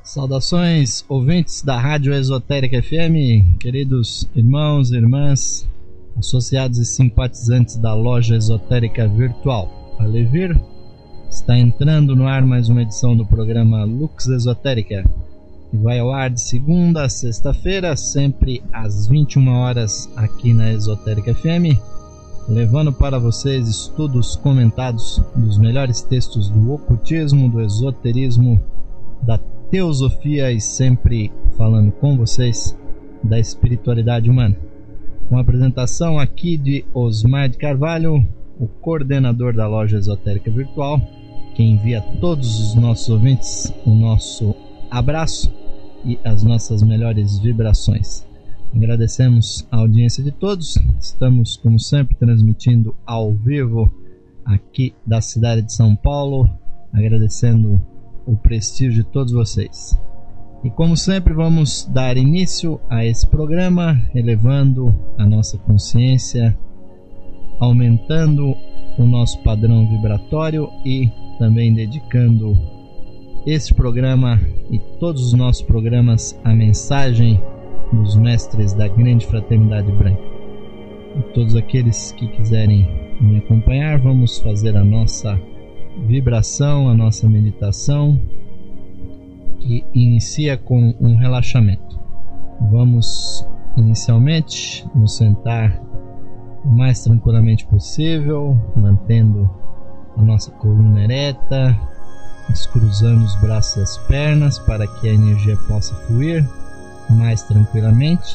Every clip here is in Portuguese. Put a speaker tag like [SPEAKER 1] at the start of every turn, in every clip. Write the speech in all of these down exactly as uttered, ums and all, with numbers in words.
[SPEAKER 1] Saudações, ouvintes da Rádio Esotérica F M, queridos irmãos e irmãs, associados e simpatizantes da loja esotérica virtual Alevir. Está entrando no ar mais uma edição do programa Lux Esotérica, que vai ao ar de segunda a sexta-feira, sempre às vinte e uma horas aqui na Esotérica F M, levando para vocês estudos comentados dos melhores textos do ocultismo, do esoterismo, da teosofia e sempre falando com vocês da espiritualidade humana. Com a apresentação aqui de Osmar de Carvalho, o coordenador da loja esotérica virtual, que envia a todos os nossos ouvintes o nosso abraço e as nossas melhores vibrações. Agradecemos a audiência de todos. Estamos, como sempre, transmitindo ao vivo aqui da cidade de São Paulo, agradecendo o prestígio de todos vocês. E como sempre, vamos dar início a esse programa, elevando a nossa consciência, aumentando o nosso padrão vibratório e também dedicando esse programa e todos os nossos programas à mensagem dos mestres da grande fraternidade branca. E todos aqueles que quiserem me acompanhar, vamos fazer a nossa vibração, a nossa meditação, que inicia com um relaxamento. Vamos inicialmente nos sentar o mais tranquilamente possível, mantendo a nossa coluna ereta, descruzando os braços e as pernas para que a energia possa fluir mais tranquilamente.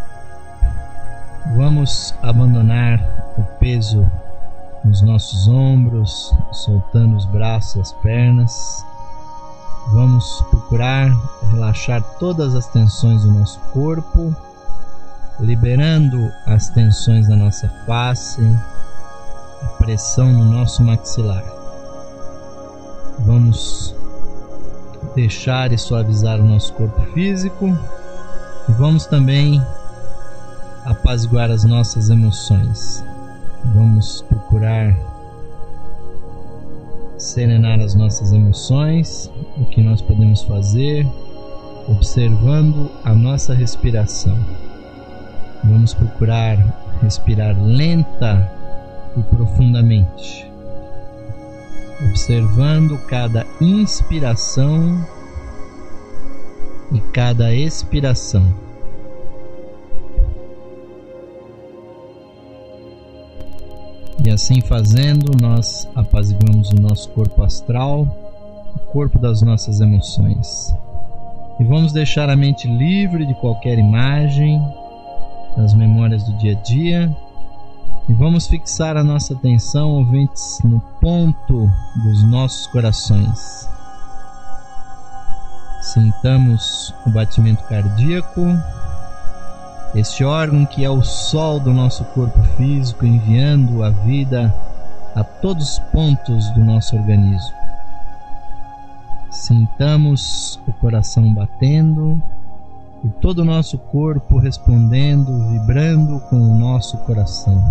[SPEAKER 1] Vamos abandonar o peso nos nossos ombros, soltando os braços e as pernas. Vamos procurar relaxar todas as tensões do nosso corpo, liberando as tensões da nossa face, a pressão no nosso maxilar. Vamos deixar e suavizar o nosso corpo físico e vamos também apaziguar as nossas emoções. Vamos procurar serenar as nossas emoções. O que nós podemos fazer? Observando a nossa respiração. Vamos procurar respirar lenta e profundamente, observando cada inspiração e cada expiração. E assim fazendo, nós apaziguamos o nosso corpo astral, o corpo das nossas emoções. E vamos deixar a mente livre de qualquer imagem, das memórias do dia a dia. E vamos fixar a nossa atenção, ouvintes, no ponto dos nossos corações. Sintamos o batimento cardíaco, este órgão que é o sol do nosso corpo físico, enviando a vida a todos os pontos do nosso organismo. Sintamos o coração batendo e todo o nosso corpo respondendo, vibrando com o nosso coração.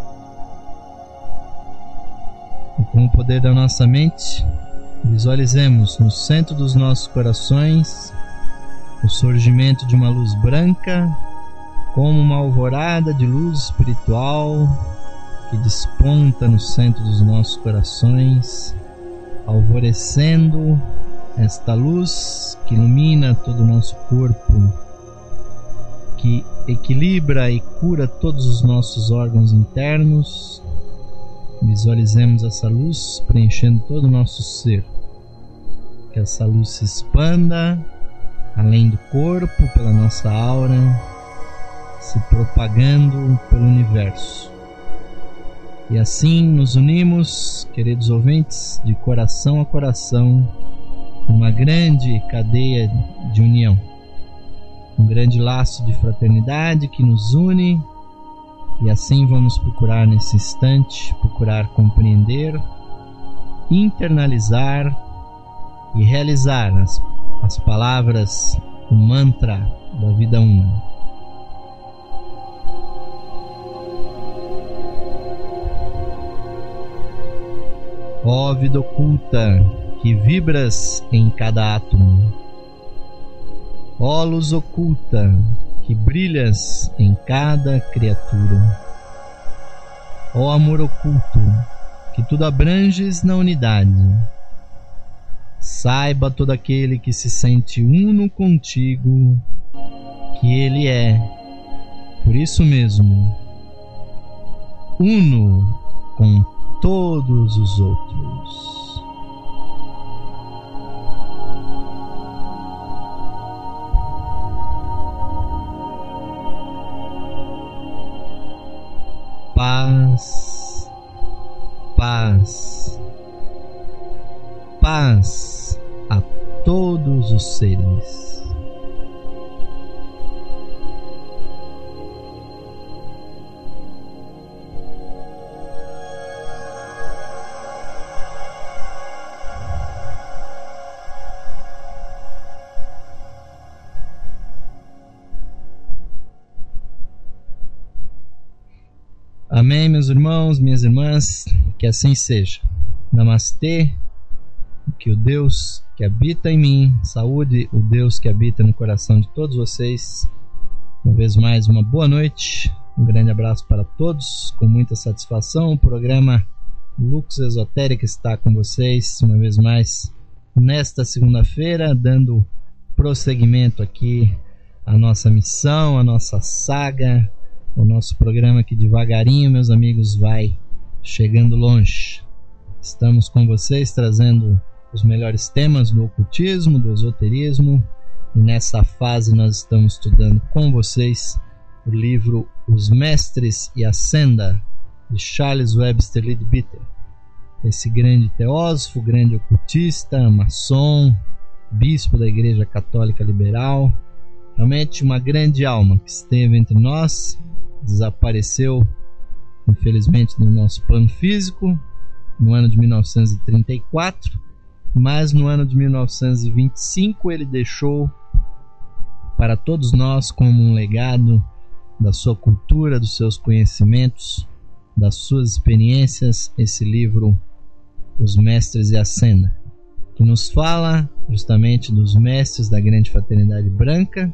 [SPEAKER 1] E com o poder da nossa mente, visualizemos no centro dos nossos corações o surgimento de uma luz branca, como uma alvorada de luz espiritual que desponta no centro dos nossos corações, alvorecendo esta luz que ilumina todo o nosso corpo, que equilibra e cura todos os nossos órgãos internos. Visualizemos essa luz preenchendo todo o nosso ser. Que essa luz se expanda além do corpo, pela nossa aura, se propagando pelo universo. E assim nos unimos, queridos ouvintes, de coração a coração, numa grande cadeia de união, um grande laço de fraternidade que nos une. E assim vamos procurar nesse instante, procurar compreender, internalizar e realizar as, as palavras, o mantra da vida uma. Ó vida oculta, que vibras em cada átomo, Ó luz oculta, que brilhas em cada criatura. Ó amor oculto, que tudo abranges na unidade. Saiba todo aquele que se sente uno contigo, que ele é, por isso mesmo, uno com todos os outros. Paz, paz, paz a todos os seres. Amém, meus irmãos, minhas irmãs, que assim seja. Namastê, que o Deus que habita em mim, saúde o Deus que habita no coração de todos vocês. Uma vez mais, uma boa noite, um grande abraço para todos, com muita satisfação. O programa Lux Esotérica está com vocês, uma vez mais, nesta segunda-feira, dando prosseguimento aqui à nossa missão, à nossa saga, o nosso programa que devagarinho, meus amigos, vai chegando longe. Estamos com vocês trazendo os melhores temas do ocultismo, do esoterismo, e nessa fase nós estamos estudando com vocês o livro Os Mestres e a Senda, de Charles Webster Leadbeater. Esse grande teósofo, grande ocultista, maçom, bispo da Igreja Católica Liberal, realmente uma grande alma que esteve entre nós, desapareceu infelizmente do nosso plano físico no ano de mil novecentos e trinta e quatro, mas no ano de mil novecentos e vinte e cinco ele deixou para todos nós como um legado da sua cultura, dos seus conhecimentos, das suas experiências, esse livro Os Mestres e a Senda, que nos fala justamente dos mestres da grande fraternidade branca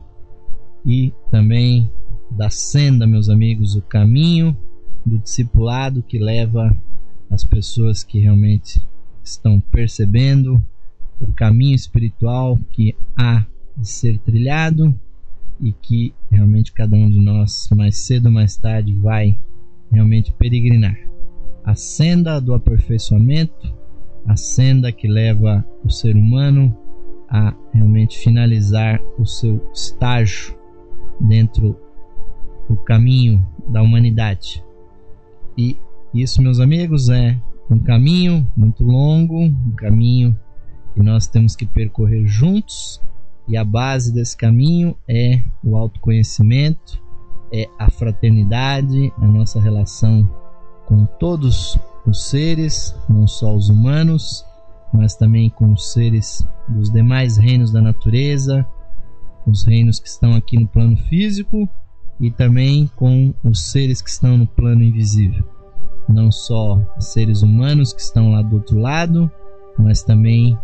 [SPEAKER 1] e também da senda, meus amigos, o caminho do discipulado que leva as pessoas que realmente estão percebendo o caminho espiritual que há de ser trilhado e que realmente cada um de nós, mais cedo ou mais tarde, vai realmente peregrinar. A senda do aperfeiçoamento, a senda que leva o ser humano a realmente finalizar o seu estágio dentro do caminho da humanidade. E isso, meus amigos, é um caminho muito longo, um caminho que nós temos que percorrer juntos, e a base desse caminho é o autoconhecimento, é a fraternidade, a nossa relação com todos os seres, não só os humanos, mas também com os seres dos demais reinos da natureza, os reinos que estão aqui no plano físico e também com os seres que estão no plano invisível. Não só seres humanos que estão lá do outro lado, mas também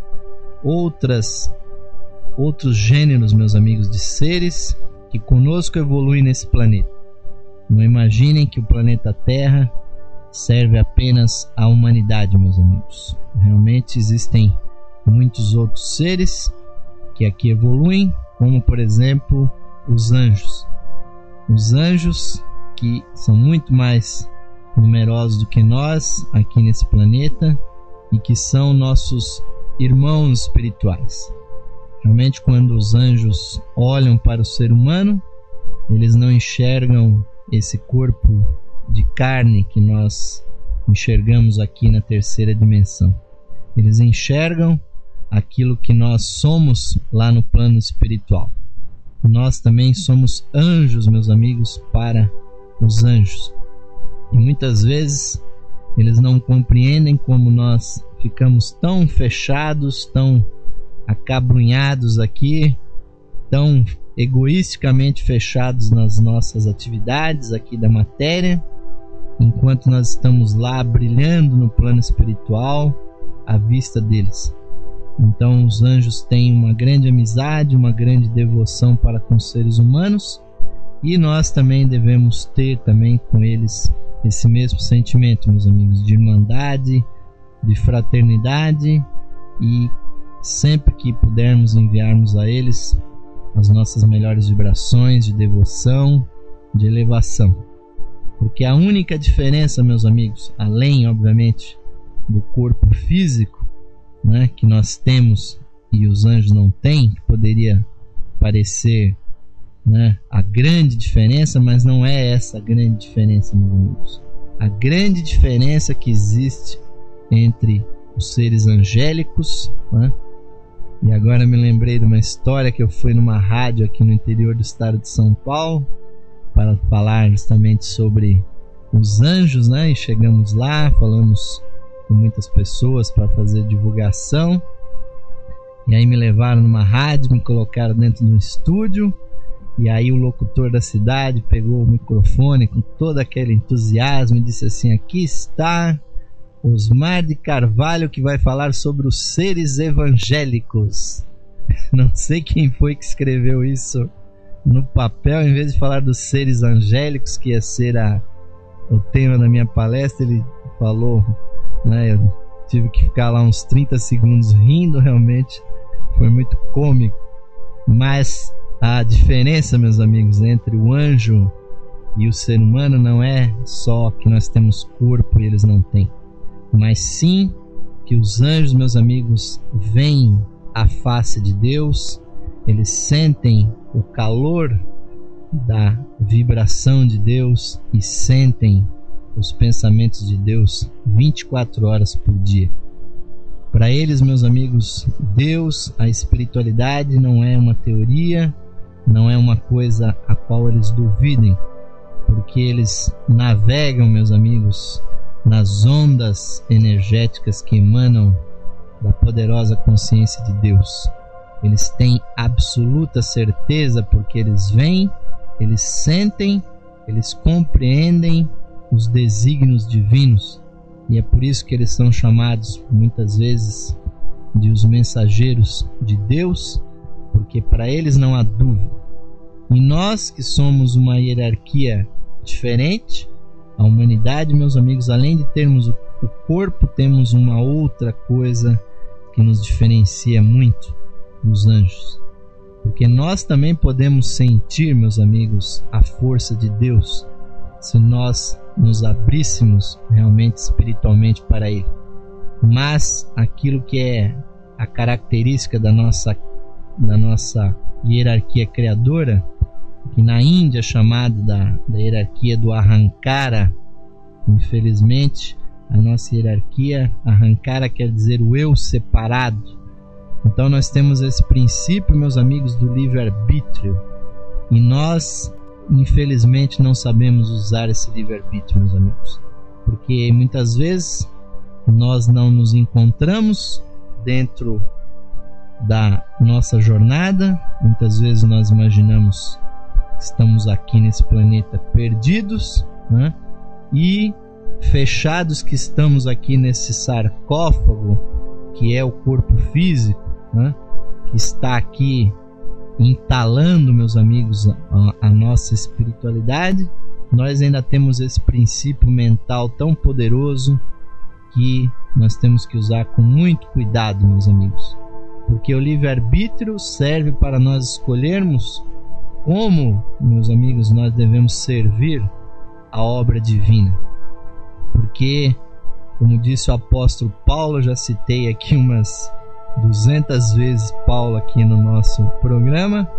[SPEAKER 1] outras, outros gêneros, meus amigos, de seres que conosco evoluem nesse planeta. Não imaginem que o planeta Terra serve apenas à humanidade, meus amigos. Realmente existem muitos outros seres que aqui evoluem, como por exemplo os anjos. Os anjos que são muito mais numerosos do que nós aqui nesse planeta e que são nossos irmãos espirituais. Realmente, quando os anjos olham para o ser humano, eles não enxergam esse corpo de carne que nós enxergamos aqui na terceira dimensão. Eles enxergam aquilo que nós somos lá no plano espiritual. Nós também somos anjos, meus amigos, para os anjos. E muitas vezes eles não compreendem como nós ficamos tão fechados, tão acabrunhados aqui, tão egoisticamente fechados nas nossas atividades aqui da matéria, enquanto nós estamos lá brilhando no plano espiritual à vista deles. Então os anjos têm uma grande amizade, uma grande devoção para com os seres humanos, e nós também devemos ter também com eles esse mesmo sentimento, meus amigos, de irmandade, de fraternidade, e sempre que pudermos enviarmos a eles as nossas melhores vibrações de devoção, de elevação. Porque a única diferença, meus amigos, além, obviamente, do corpo físico, né, que nós temos e os anjos não têm, que poderia parecer, né, a grande diferença, mas não é essa a grande diferença, meus amigos. A grande diferença que existe entre os seres angélicos, né? E agora me lembrei de uma história que eu fui numa rádio aqui no interior do estado de São Paulo para falar justamente sobre os anjos, né? E chegamos lá, falamos com muitas pessoas para fazer divulgação, e aí me levaram numa rádio, me colocaram dentro de um estúdio, e aí o locutor da cidade pegou o microfone com todo aquele entusiasmo e disse assim: aqui está Osmar de Carvalho, que vai falar sobre os seres evangélicos. Não sei quem foi que escreveu isso no papel, em vez de falar dos seres angélicos, que ia ser a, o tema da minha palestra, ele falou, né, eu tive que ficar lá uns trinta segundos rindo, realmente foi muito cômico. Mas a diferença, meus amigos, entre o anjo e o ser humano não é só que nós temos corpo e eles não têm, mas sim que os anjos, meus amigos, veem a face de Deus, eles sentem o calor da vibração de Deus e sentem os pensamentos de Deus vinte e quatro horas por dia. Para eles, meus amigos, Deus, a espiritualidade não é uma teoria, não é uma coisa a qual eles duvidem, porque eles navegam, meus amigos, nas ondas energéticas que emanam da poderosa consciência de Deus. Eles têm absoluta certeza, porque eles veem, eles sentem, eles compreendem os desígnios divinos, e é por isso que eles são chamados muitas vezes de os mensageiros de Deus, porque para eles não há dúvida. E nós que somos uma hierarquia diferente, a humanidade, meus amigos, além de termos o corpo, temos uma outra coisa que nos diferencia muito dos anjos, porque nós também podemos sentir, meus amigos, a força de Deus, se nós nos abríssemos realmente espiritualmente para Ele. Mas aquilo que é a característica da nossa, da nossa hierarquia criadora, que na Índia é chamado da, da hierarquia do Ahankara, infelizmente a nossa hierarquia, Ahankara quer dizer o eu separado. Então nós temos esse princípio, meus amigos, do livre-arbítrio, e nós infelizmente não sabemos usar esse livre-arbítrio, meus amigos, porque muitas vezes nós não nos encontramos dentro da nossa jornada. Muitas vezes nós imaginamos que estamos aqui nesse planeta perdidos, né? E fechados, que estamos aqui nesse sarcófago que é o corpo físico, né? Que está aqui entalando, meus amigos, a, a nossa espiritualidade. Nós ainda temos esse princípio mental tão poderoso que nós temos que usar com muito cuidado, meus amigos, porque o livre-arbítrio serve para nós escolhermos como, meus amigos, nós devemos servir a obra divina. Porque, como disse o apóstolo Paulo, já citei aqui umas duzentas vezes Paulo aqui no nosso programa,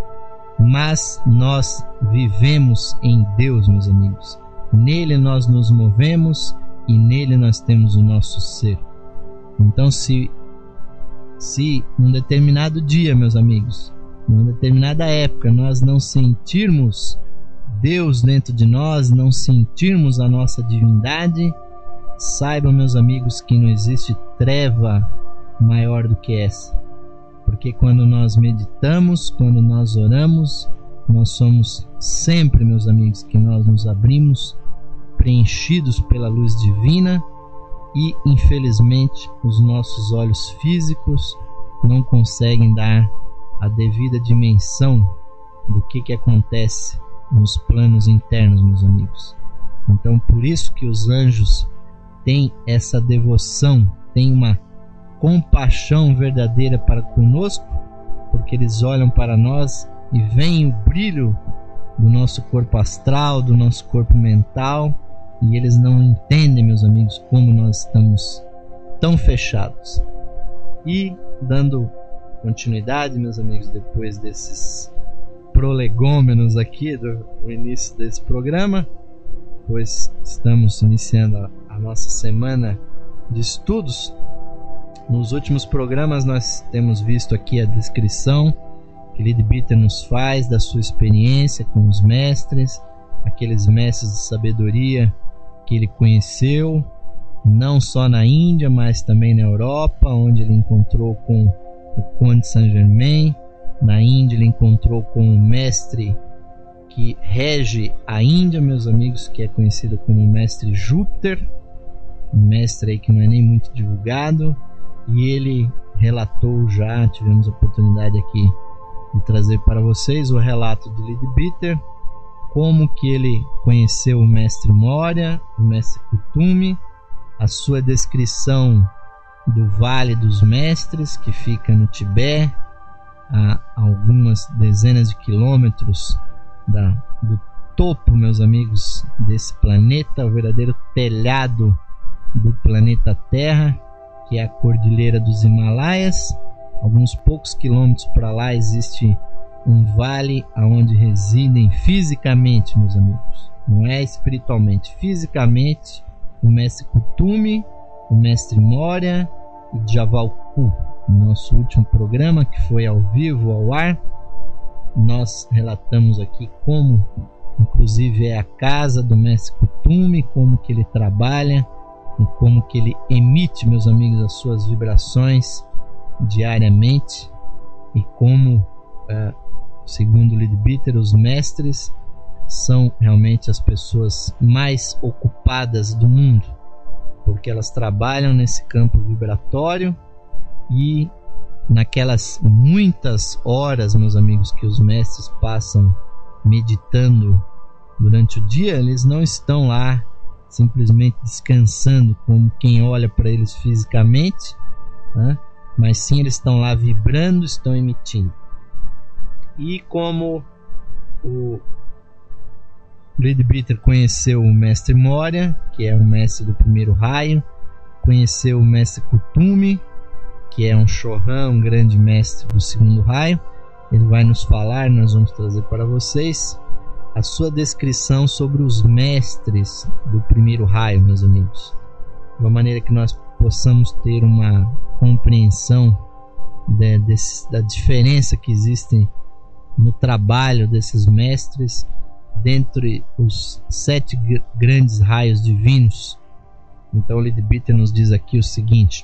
[SPEAKER 1] mas nós vivemos em Deus, meus amigos. Nele nós nos movemos e nele nós temos o nosso ser. Então, se se num determinado dia, meus amigos, numa determinada época, nós não sentirmos Deus dentro de nós, não sentirmos a nossa divindade, saibam, meus amigos, que não existe treva maior do que essa. Porque quando nós meditamos, quando nós oramos, nós somos sempre, meus amigos, que nós nos abrimos, preenchidos pela luz divina, e infelizmente os nossos olhos físicos não conseguem dar a devida dimensão do que, que acontece nos planos internos, meus amigos. Então, por isso que os anjos têm essa devoção, têm uma compaixão verdadeira para conosco, porque eles olham para nós e veem o brilho do nosso corpo astral, do nosso corpo mental, e eles não entendem, meus amigos, como nós estamos tão fechados. E dando continuidade, meus amigos, depois desses prolegômenos aqui do, do início desse programa, pois estamos iniciando a, a nossa semana de estudos. Nos últimos programas nós temos visto aqui a descrição que Leadbeater nos faz da sua experiência com os mestres, aqueles mestres de sabedoria que ele conheceu, não só na Índia, mas também na Europa, onde ele encontrou com o Conde Saint-Germain. Na Índia ele encontrou com o mestre que rege a Índia, meus amigos, que é conhecido como Mestre Júpiter, um mestre aí que não é nem muito divulgado, e ele relatou já, tivemos a oportunidade aqui de trazer para vocês o relato de Leadbeater, como que ele conheceu o Mestre Moria, o Mestre Kuthumi, a sua descrição do Vale dos Mestres, que fica no Tibete, a algumas dezenas de quilômetros da, do topo, meus amigos, desse planeta, o verdadeiro telhado do planeta Terra, que é a Cordilheira dos Himalaias. Alguns poucos quilômetros para lá existe um vale onde residem fisicamente, meus amigos, não é espiritualmente, fisicamente, o Mestre Kuthumi, o Mestre Moria e Javalku. No nosso último programa, que foi ao vivo, ao ar, nós relatamos aqui como, inclusive, é a casa do Mestre Kuthumi, como que ele trabalha e como que ele emite, meus amigos, as suas vibrações diariamente, e como, uh, segundo Leadbeater, os mestres são realmente as pessoas mais ocupadas do mundo, porque elas trabalham nesse campo vibratório, e naquelas muitas horas, meus amigos, que os mestres passam meditando durante o dia, eles não estão lá simplesmente descansando como quem olha para eles fisicamente, né? Mas sim, eles estão lá vibrando, estão emitindo. E como o Leadbeater conheceu o Mestre Moria, que é o mestre do primeiro raio, conheceu o Mestre Kuthumi, que é um Chohan, um grande mestre do segundo raio, ele vai nos falar, nós vamos trazer para vocês a sua descrição sobre os mestres do primeiro raio, meus amigos, de uma maneira que nós possamos ter uma compreensão de, de, da diferença que existe no trabalho desses mestres dentre os sete gr- grandes raios divinos. Então o Leadbeater nos diz aqui o seguinte: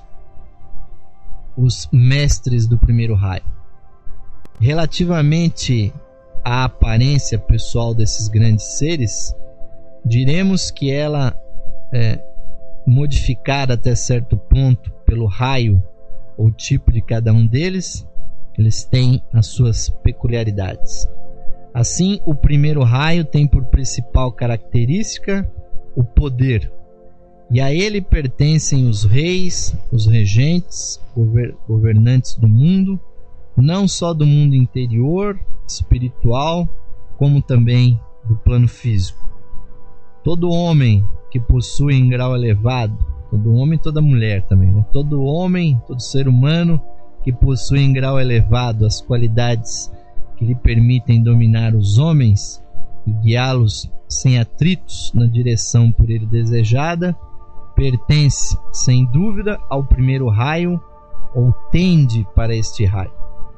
[SPEAKER 1] os mestres do primeiro raio. Relativamente à aparência pessoal desses grandes seres, diremos que ela é modificada até certo ponto pelo raio ou tipo de cada um deles. Eles têm as suas peculiaridades. Assim, o primeiro raio tem por principal característica o poder, e a ele pertencem os reis, os regentes, gover- governantes do mundo, não só do mundo interior, espiritual, como também do plano físico. Todo homem que possui em grau elevado, todo homem e toda mulher também, né? Todo homem, todo ser humano que possui em grau elevado as qualidades que lhe permitem dominar os homens e guiá-los sem atritos na direção por ele desejada, pertence, sem dúvida, ao primeiro raio ou tende para este raio.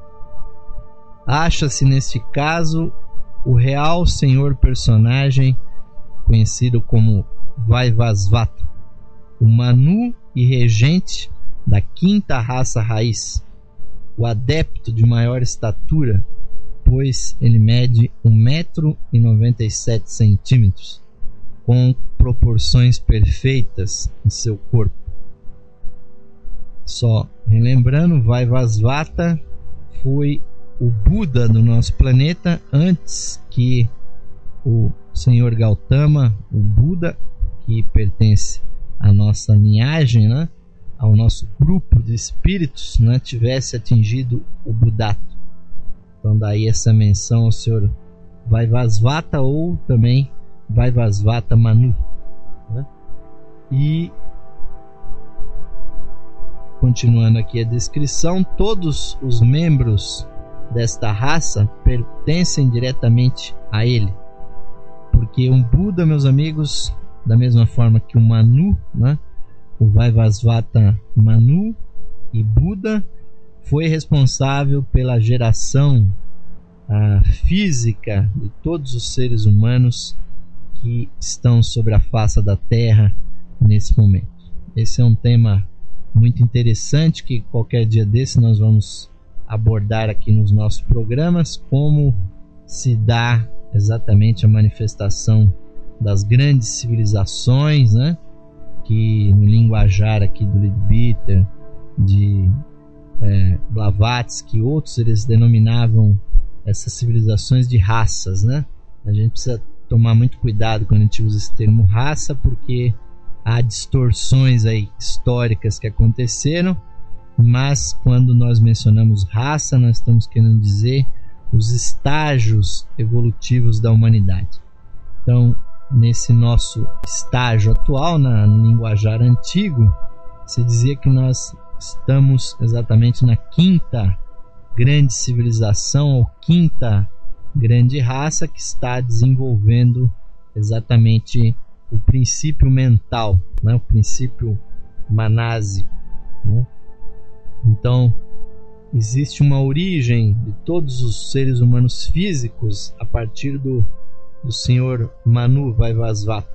[SPEAKER 1] Acha-se neste caso o real senhor personagem conhecido como Vaivasvata, o Manu e regente da quinta raça raiz, o adepto de maior estatura, pois ele mede um metro e noventa e sete centímetros, com proporções perfeitas em seu corpo. Só relembrando, Vaivasvata foi o Buda do nosso planeta antes que o senhor Gautama, o Buda, que pertence à nossa linhagem, né, ao nosso grupo de espíritos, né, tivesse atingido o Budato. Então daí essa menção ao senhor Vaivasvata ou também Vaivasvata Manu, né? E continuando aqui a descrição, todos os membros desta raça pertencem diretamente a ele, porque um Buda, meus amigos, da mesma forma que o Manu, né, o Vaivasvata Manu e Buda, foi responsável pela geração a física de todos os seres humanos que estão sobre a face da Terra nesse momento. Esse é um tema muito interessante que qualquer dia desse nós vamos abordar aqui nos nossos programas, como se dá exatamente a manifestação das grandes civilizações, né, que no linguajar aqui do Leadbeater, de é, Blavatsky e outros, eles denominavam essas civilizações de raças, né? A gente precisa tomar muito cuidado quando a gente usa esse termo raça, porque há distorções aí históricas que aconteceram, mas quando nós mencionamos raça, nós estamos querendo dizer os estágios evolutivos da humanidade. Então, nesse nosso estágio atual, na, no linguajar antigo, se dizia que nós estamos exatamente na quinta grande civilização, ou quinta grande raça, que está desenvolvendo exatamente o princípio mental, né? O princípio manásico, né? Então, existe uma origem de todos os seres humanos físicos a partir do, do senhor Manu Vaivasvata.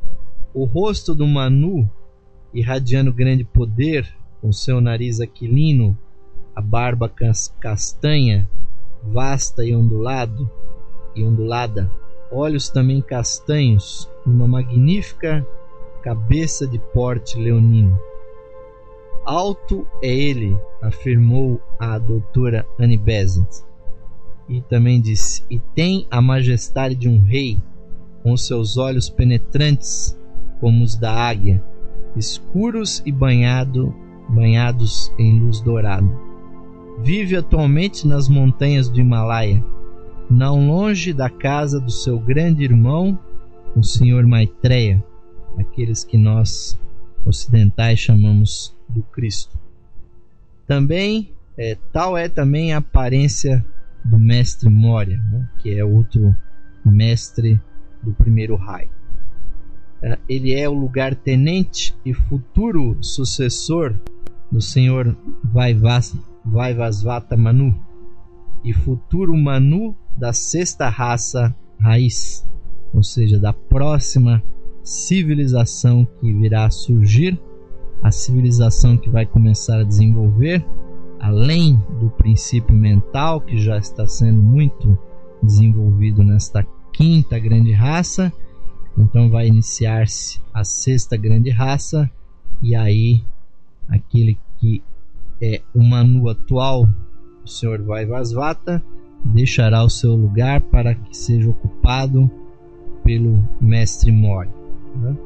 [SPEAKER 1] O rosto do Manu, irradiando grande poder, com seu nariz aquilino, a barba castanha, vasta e ondulado, e ondulada, olhos também castanhos, e uma magnífica cabeça de porte leonino. Alto é ele, afirmou a doutora Annie Besant, e também disse, e tem a majestade de um rei, com seus olhos penetrantes como os da águia, escuros e banhado, banhados em luz dourada. Vive atualmente nas montanhas do Himalaia, não longe da casa do seu grande irmão, o senhor Maitreya, aqueles que nós ocidentais chamamos do Cristo. Também é, tal é também a aparência do mestre Moria, né, que é outro mestre do primeiro raio. É, ele é o lugar-tenente e futuro sucessor do senhor Vaivas, Vaivasvata Manu e futuro Manu da sexta raça raiz, ou seja, da próxima civilização que virá a surgir, a civilização que vai começar a desenvolver, além do princípio mental que já está sendo muito desenvolvido nesta quinta grande raça. Então vai iniciar-se a sexta grande raça, e aí aquele que é o Manu atual, o senhor Vaivasvata, deixará o seu lugar para que seja ocupado pelo mestre Moria, né?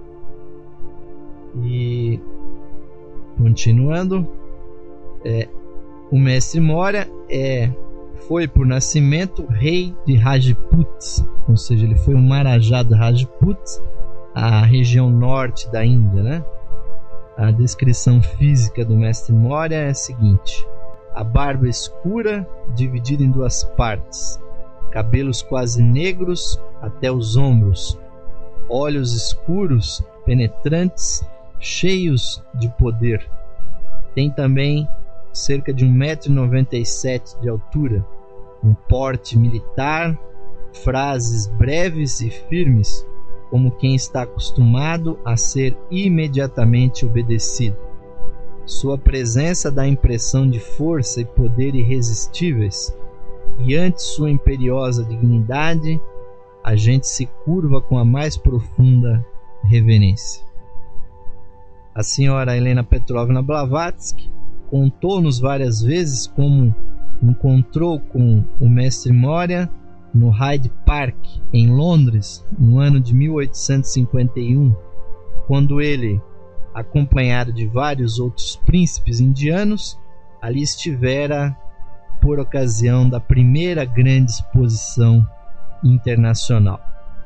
[SPEAKER 1] E continuando, é, o mestre Moria é, foi por nascimento rei de Rajput, ou seja, ele foi um Maharaja de Rajput, a região norte da Índia, né? A descrição física do mestre Moria é a seguinte: a barba escura, dividida em duas partes, cabelos quase negros até os ombros, olhos escuros, penetrantes, cheios de poder. Tem também cerca de um metro e noventa e sete de altura, um porte militar, frases breves e firmes, como quem está acostumado a ser imediatamente obedecido. Sua presença dá a impressão de força e poder irresistíveis, e ante sua imperiosa dignidade, a gente se curva com a mais profunda reverência. A senhora Helena Petrovna Blavatsky contou-nos várias vezes como encontrou com o mestre Moria no Hyde Park, em Londres, no ano de mil oitocentos e cinquenta e um, quando ele, acompanhado de vários outros príncipes indianos, ali estivera por ocasião da primeira grande exposição internacional.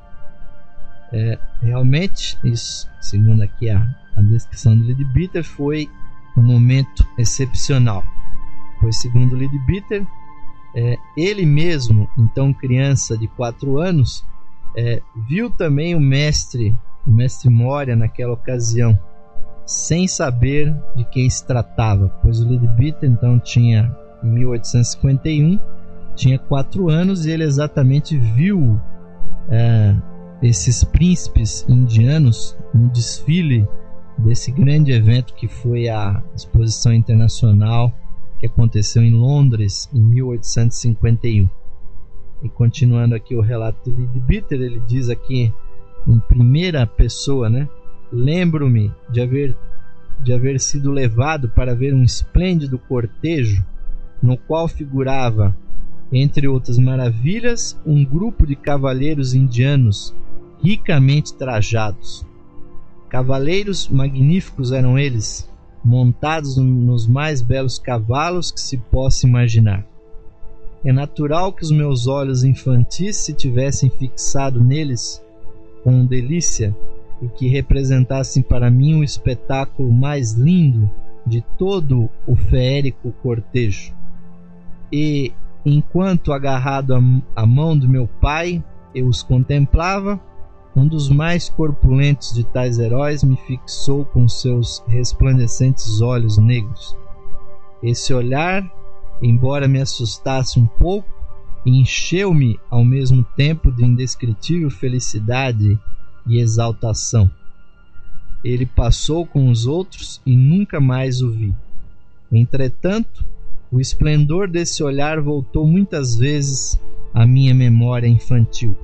[SPEAKER 1] É, realmente, isso, segundo aqui a, a descrição de Leadbeater, foi um momento excepcional, pois segundo Leadbeater, é, ele mesmo, então criança de quatro anos, é, viu também o mestre, o mestre Moria naquela ocasião, sem saber de quem se tratava, pois o Leadbeater então tinha, em mil oitocentos e cinquenta e um, tinha quatro anos, e ele exatamente viu é, esses príncipes indianos no desfile desse grande evento que foi a Exposição Internacional que aconteceu em Londres em mil oitocentos e cinquenta e um. E continuando aqui o relato do Leadbeater, ele diz aqui em primeira pessoa, né? Lembro-me de haver, de haver sido levado para ver um esplêndido cortejo no qual figurava, entre outras maravilhas, um grupo de cavaleiros indianos ricamente trajados. Cavaleiros magníficos eram eles, montados nos mais belos cavalos que se possa imaginar. É natural que os meus olhos infantis se tivessem fixado neles com delícia e que representassem para mim o espetáculo mais lindo de todo o feérico cortejo. E, enquanto agarrado à mão do meu pai, eu os contemplava, um dos mais corpulentos de tais heróis me fixou com seus resplandecentes olhos negros. Esse olhar, embora me assustasse um pouco, encheu-me ao mesmo tempo de indescritível felicidade e exaltação. Ele passou com os outros e nunca mais o vi. Entretanto, o esplendor desse olhar voltou muitas vezes à minha memória infantil.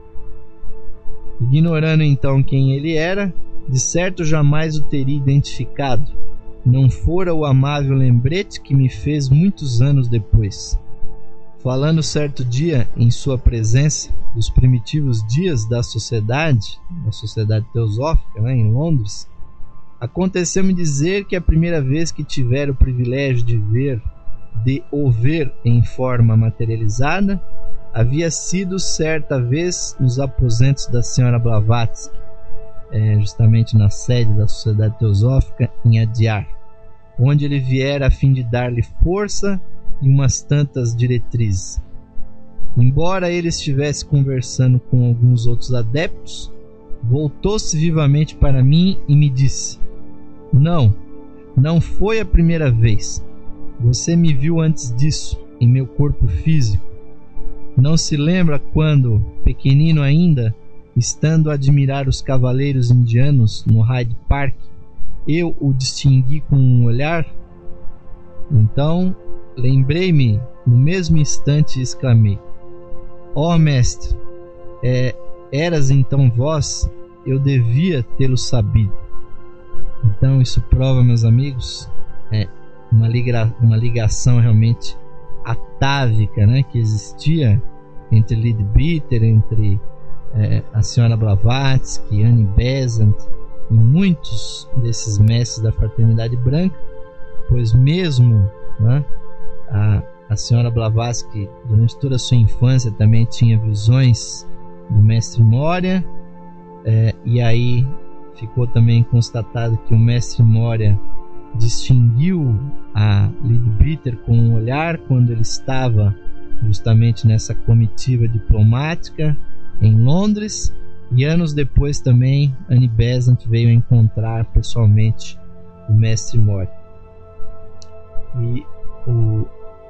[SPEAKER 1] Ignorando então quem ele era, de certo jamais o teria identificado, não fora o amável lembrete que me fez muitos anos depois. Falando certo dia, em sua presença, dos primitivos dias da sociedade, da sociedade teosófica, né, em Londres, aconteceu-me dizer que a primeira vez que tivera o privilégio de ver, de o ver em forma materializada, havia sido certa vez nos aposentos da senhora Blavatsky, é, justamente na sede da Sociedade Teosófica em Adyar, onde ele viera a fim de dar-lhe força e umas tantas diretrizes. Embora ele estivesse conversando com alguns outros adeptos, voltou-se vivamente para mim e me disse: Não, não foi a primeira vez. Você me viu antes disso, em meu corpo físico. Não se lembra quando, pequenino ainda, estando a admirar os cavaleiros indianos no Hyde Park, eu o distingui com um olhar? Então, lembrei-me no mesmo instante e exclamei: Ó oh, mestre, é, eras então vós, eu devia tê-lo sabido. Então isso prova, meus amigos, é, uma, liga, uma ligação realmente atávica, né, que existia entre Leadbeater, entre é, a senhora Blavatsky, Annie Besant e muitos desses mestres da Fraternidade Branca, pois mesmo, né, a, a senhora Blavatsky durante toda a sua infância também tinha visões do mestre Moria, é, e aí ficou também constatado que o mestre Moria distinguiu a Leadbeater com um olhar quando ele estava justamente nessa comitiva diplomática em Londres, e anos depois também Annie Besant veio encontrar pessoalmente o mestre Moria. E o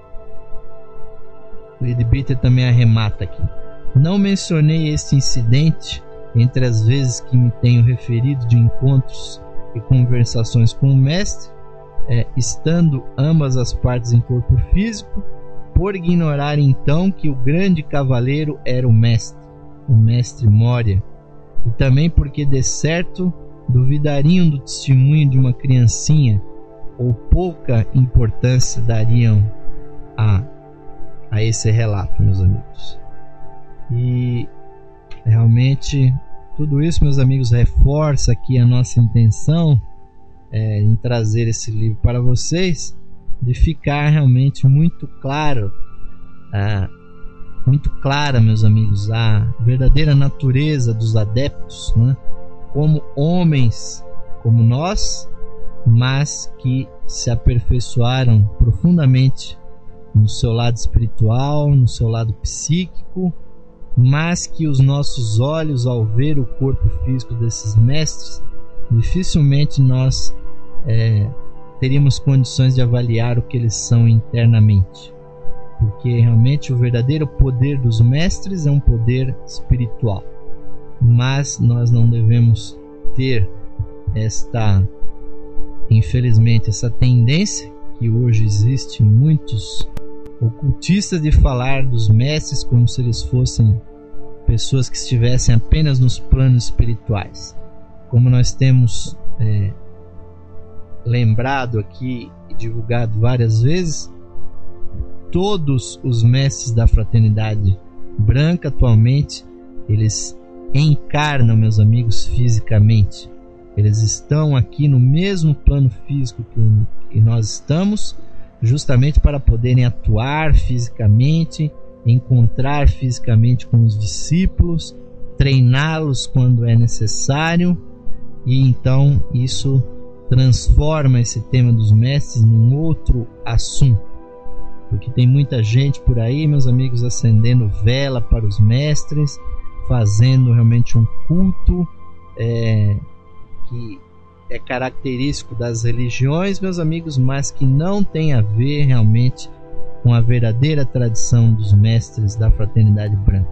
[SPEAKER 1] Leadbeater também arremata aqui: não mencionei este incidente entre as vezes que me tenho referido de encontros e conversações com o mestre, é, estando ambas as partes em corpo físico, por ignorar então que o grande cavaleiro era o mestre, o mestre Moria, e também porque de certo duvidariam do testemunho de uma criancinha ou pouca importância dariam a, a esse relato, meus amigos. E realmente tudo isso, meus amigos, reforça aqui a nossa intenção é, em trazer esse livro para vocês, de ficar realmente muito claro, ah, muito clara, meus amigos, a verdadeira natureza dos adeptos, né? Como homens como nós, mas que se aperfeiçoaram profundamente no seu lado espiritual, no seu lado psíquico, mas que os nossos olhos, ao ver o corpo físico desses mestres, dificilmente nós é, teríamos condições de avaliar o que eles são internamente, porque realmente o verdadeiro poder dos mestres é um poder espiritual, mas nós não devemos ter esta, infelizmente, essa tendência que hoje existe em muitos ocultistas de falar dos mestres como se eles fossem pessoas que estivessem apenas nos planos espirituais. Como nós temos é, lembrado aqui e divulgado várias vezes, todos os mestres da fraternidade branca atualmente, eles encarnam, meus amigos, fisicamente. Eles estão aqui no mesmo plano físico que nós estamos, justamente para poderem atuar fisicamente, encontrar fisicamente com os discípulos, treiná-los quando é necessário, e então isso transforma esse tema dos mestres num outro assunto, porque tem muita gente por aí, meus amigos, acendendo vela para os mestres, fazendo realmente um culto é, que é característico das religiões, meus amigos, mas que não tem a ver realmente com a verdadeira tradição dos mestres da fraternidade branca.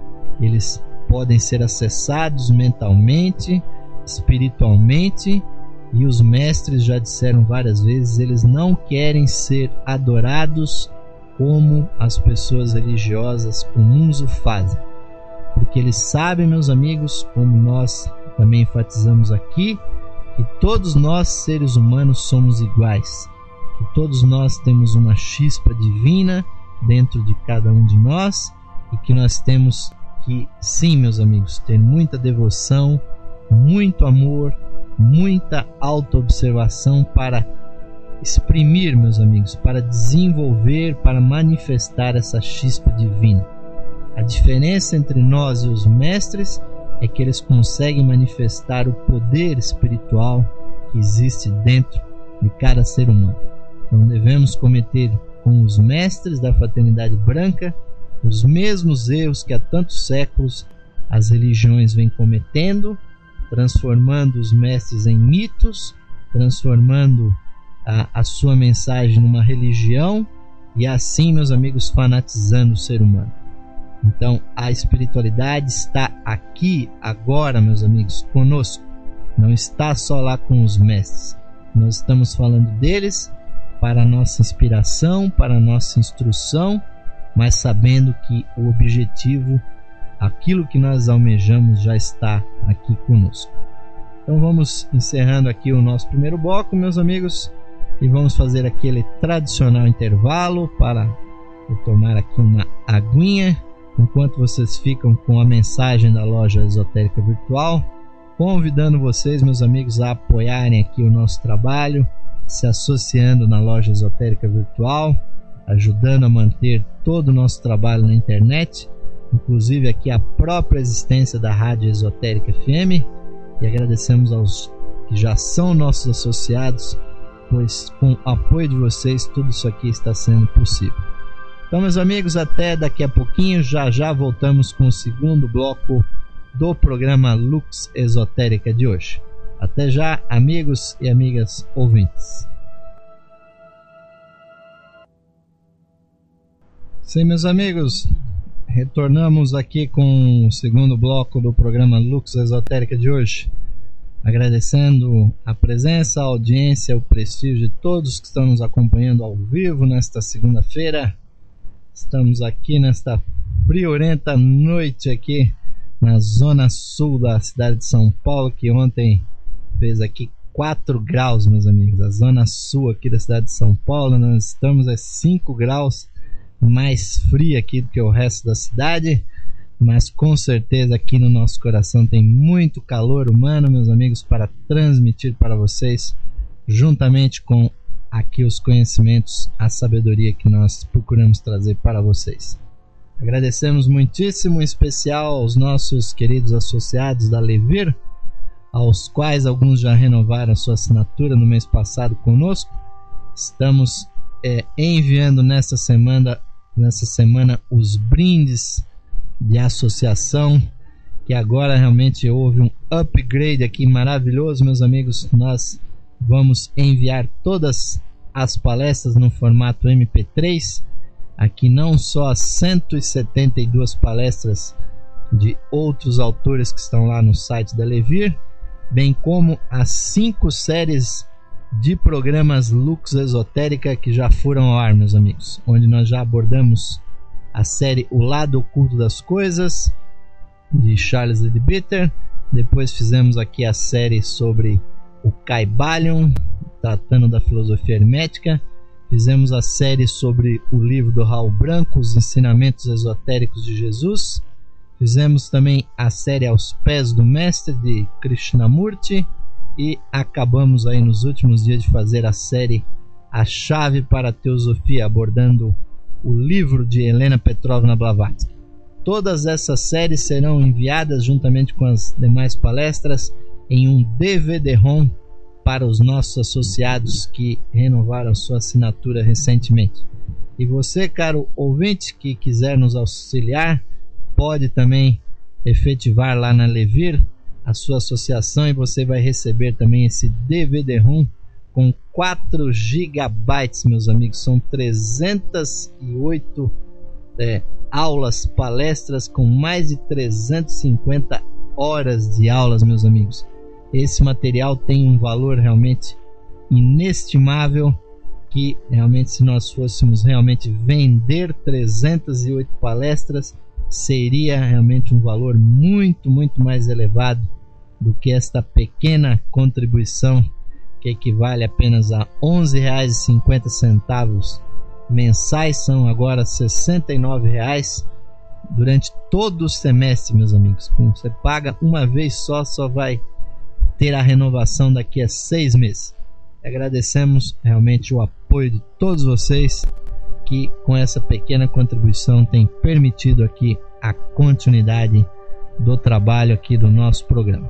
[SPEAKER 1] Eles podem ser acessados mentalmente, espiritualmente, e os mestres já disseram várias vezes, eles não querem ser adorados como as pessoas religiosas comuns o fazem, porque eles sabem, meus amigos, como nós também enfatizamos aqui, que todos nós seres humanos somos iguais, que todos nós temos uma chispa divina dentro de cada um de nós, e que nós temos que, sim, meus amigos, ter muita devoção, muito amor, muita autoobservação para exprimir, meus amigos, para desenvolver, para manifestar essa chispa divina. A diferença entre nós e os mestres é que eles conseguem manifestar o poder espiritual que existe dentro de cada ser humano. Não devemos cometer com os mestres da fraternidade branca os mesmos erros que há tantos séculos as religiões vêm cometendo, transformando os mestres em mitos, transformando a, a sua mensagem numa religião e assim, meus amigos, fanatizando o ser humano. Então a espiritualidade está aqui agora, meus amigos, conosco, não está só lá com os mestres. Nós estamos falando deles para a nossa inspiração, para a nossa instrução, mas sabendo que o objetivo, aquilo que nós almejamos, já está aqui conosco. Então vamos encerrando aqui o nosso primeiro bloco, meus amigos, e vamos fazer aquele tradicional intervalo para eu tomar aqui uma aguinha, enquanto vocês ficam com a mensagem da Loja Esotérica Virtual, convidando vocês, meus amigos, a apoiarem aqui o nosso trabalho, se associando na Loja Esotérica Virtual, ajudando a manter todo o nosso trabalho na internet, inclusive aqui a própria existência da Rádio Esotérica F M, e agradecemos aos que já são nossos associados, pois com o apoio de vocês tudo isso aqui está sendo possível. Então, meus amigos, até daqui a pouquinho, já já voltamos com o segundo bloco do programa Lux Esotérica de hoje. Até já, amigos e amigas ouvintes. Sim, meus amigos, retornamos aqui com o segundo bloco do programa Lux Esotérica de hoje, agradecendo a presença, a audiência, o prestígio de todos que estão nos acompanhando ao vivo nesta segunda-feira. Estamos aqui nesta friorenta noite aqui na zona sul da cidade de São Paulo, que ontem fez aqui quatro graus, meus amigos. A zona sul aqui da cidade de São Paulo, nós estamos a cinco graus mais fria aqui do que o resto da cidade, mas com certeza aqui no nosso coração tem muito calor humano, meus amigos, para transmitir para vocês, juntamente com aqui os conhecimentos, a sabedoria que nós procuramos trazer para vocês. Agradecemos muitíssimo, em especial aos nossos queridos associados da Levir, aos quais alguns já renovaram sua assinatura no mês passado conosco. Estamos é, enviando nessa semana, nessa semana os brindes de associação, que agora realmente houve um upgrade aqui maravilhoso, meus amigos. Nós vamos enviar todas as palestras no formato M P três, aqui não só as cento e setenta e duas palestras de outros autores que estão lá no site da Levir, bem como as cinco séries de programas Lux Esotérica que já foram ao ar, meus amigos, onde nós já abordamos a série O Lado Oculto das Coisas, de Charles Leadbeater. Depois fizemos aqui a série sobre o Kybalion, tratando da filosofia hermética. Fizemos a série sobre o livro do Raul Branco, Os Ensinamentos Esotéricos de Jesus. Fizemos também a série Aos Pés do Mestre, de Krishnamurti. E acabamos aí nos últimos dias de fazer a série A Chave para a Teosofia, abordando o livro de Helena Petrovna Blavatsky. Todas essas séries serão enviadas juntamente com as demais palestras em um D V D-ROM para os nossos associados que renovaram sua assinatura recentemente. E você, caro ouvinte, que quiser nos auxiliar, pode também efetivar lá na Levir a sua associação e você vai receber também esse D V D-ROM com quatro gigabytes, meus amigos. São trezentas e oito é, aulas, palestras com mais de trezentas e cinquenta horas de aulas, meus amigos. Esse material tem um valor realmente inestimável, que realmente, se nós fôssemos realmente vender trezentas e oito palestras, seria realmente um valor muito, muito mais elevado do que esta pequena contribuição, que equivale apenas a onze reais e cinquenta centavos mensais. São agora sessenta e nove reais durante todo o semestre, meus amigos. Como você paga uma vez só, só vai ter a renovação daqui a seis meses. Agradecemos realmente o apoio de todos vocês, que com essa pequena contribuição tem permitido aqui a continuidade do trabalho aqui do nosso programa.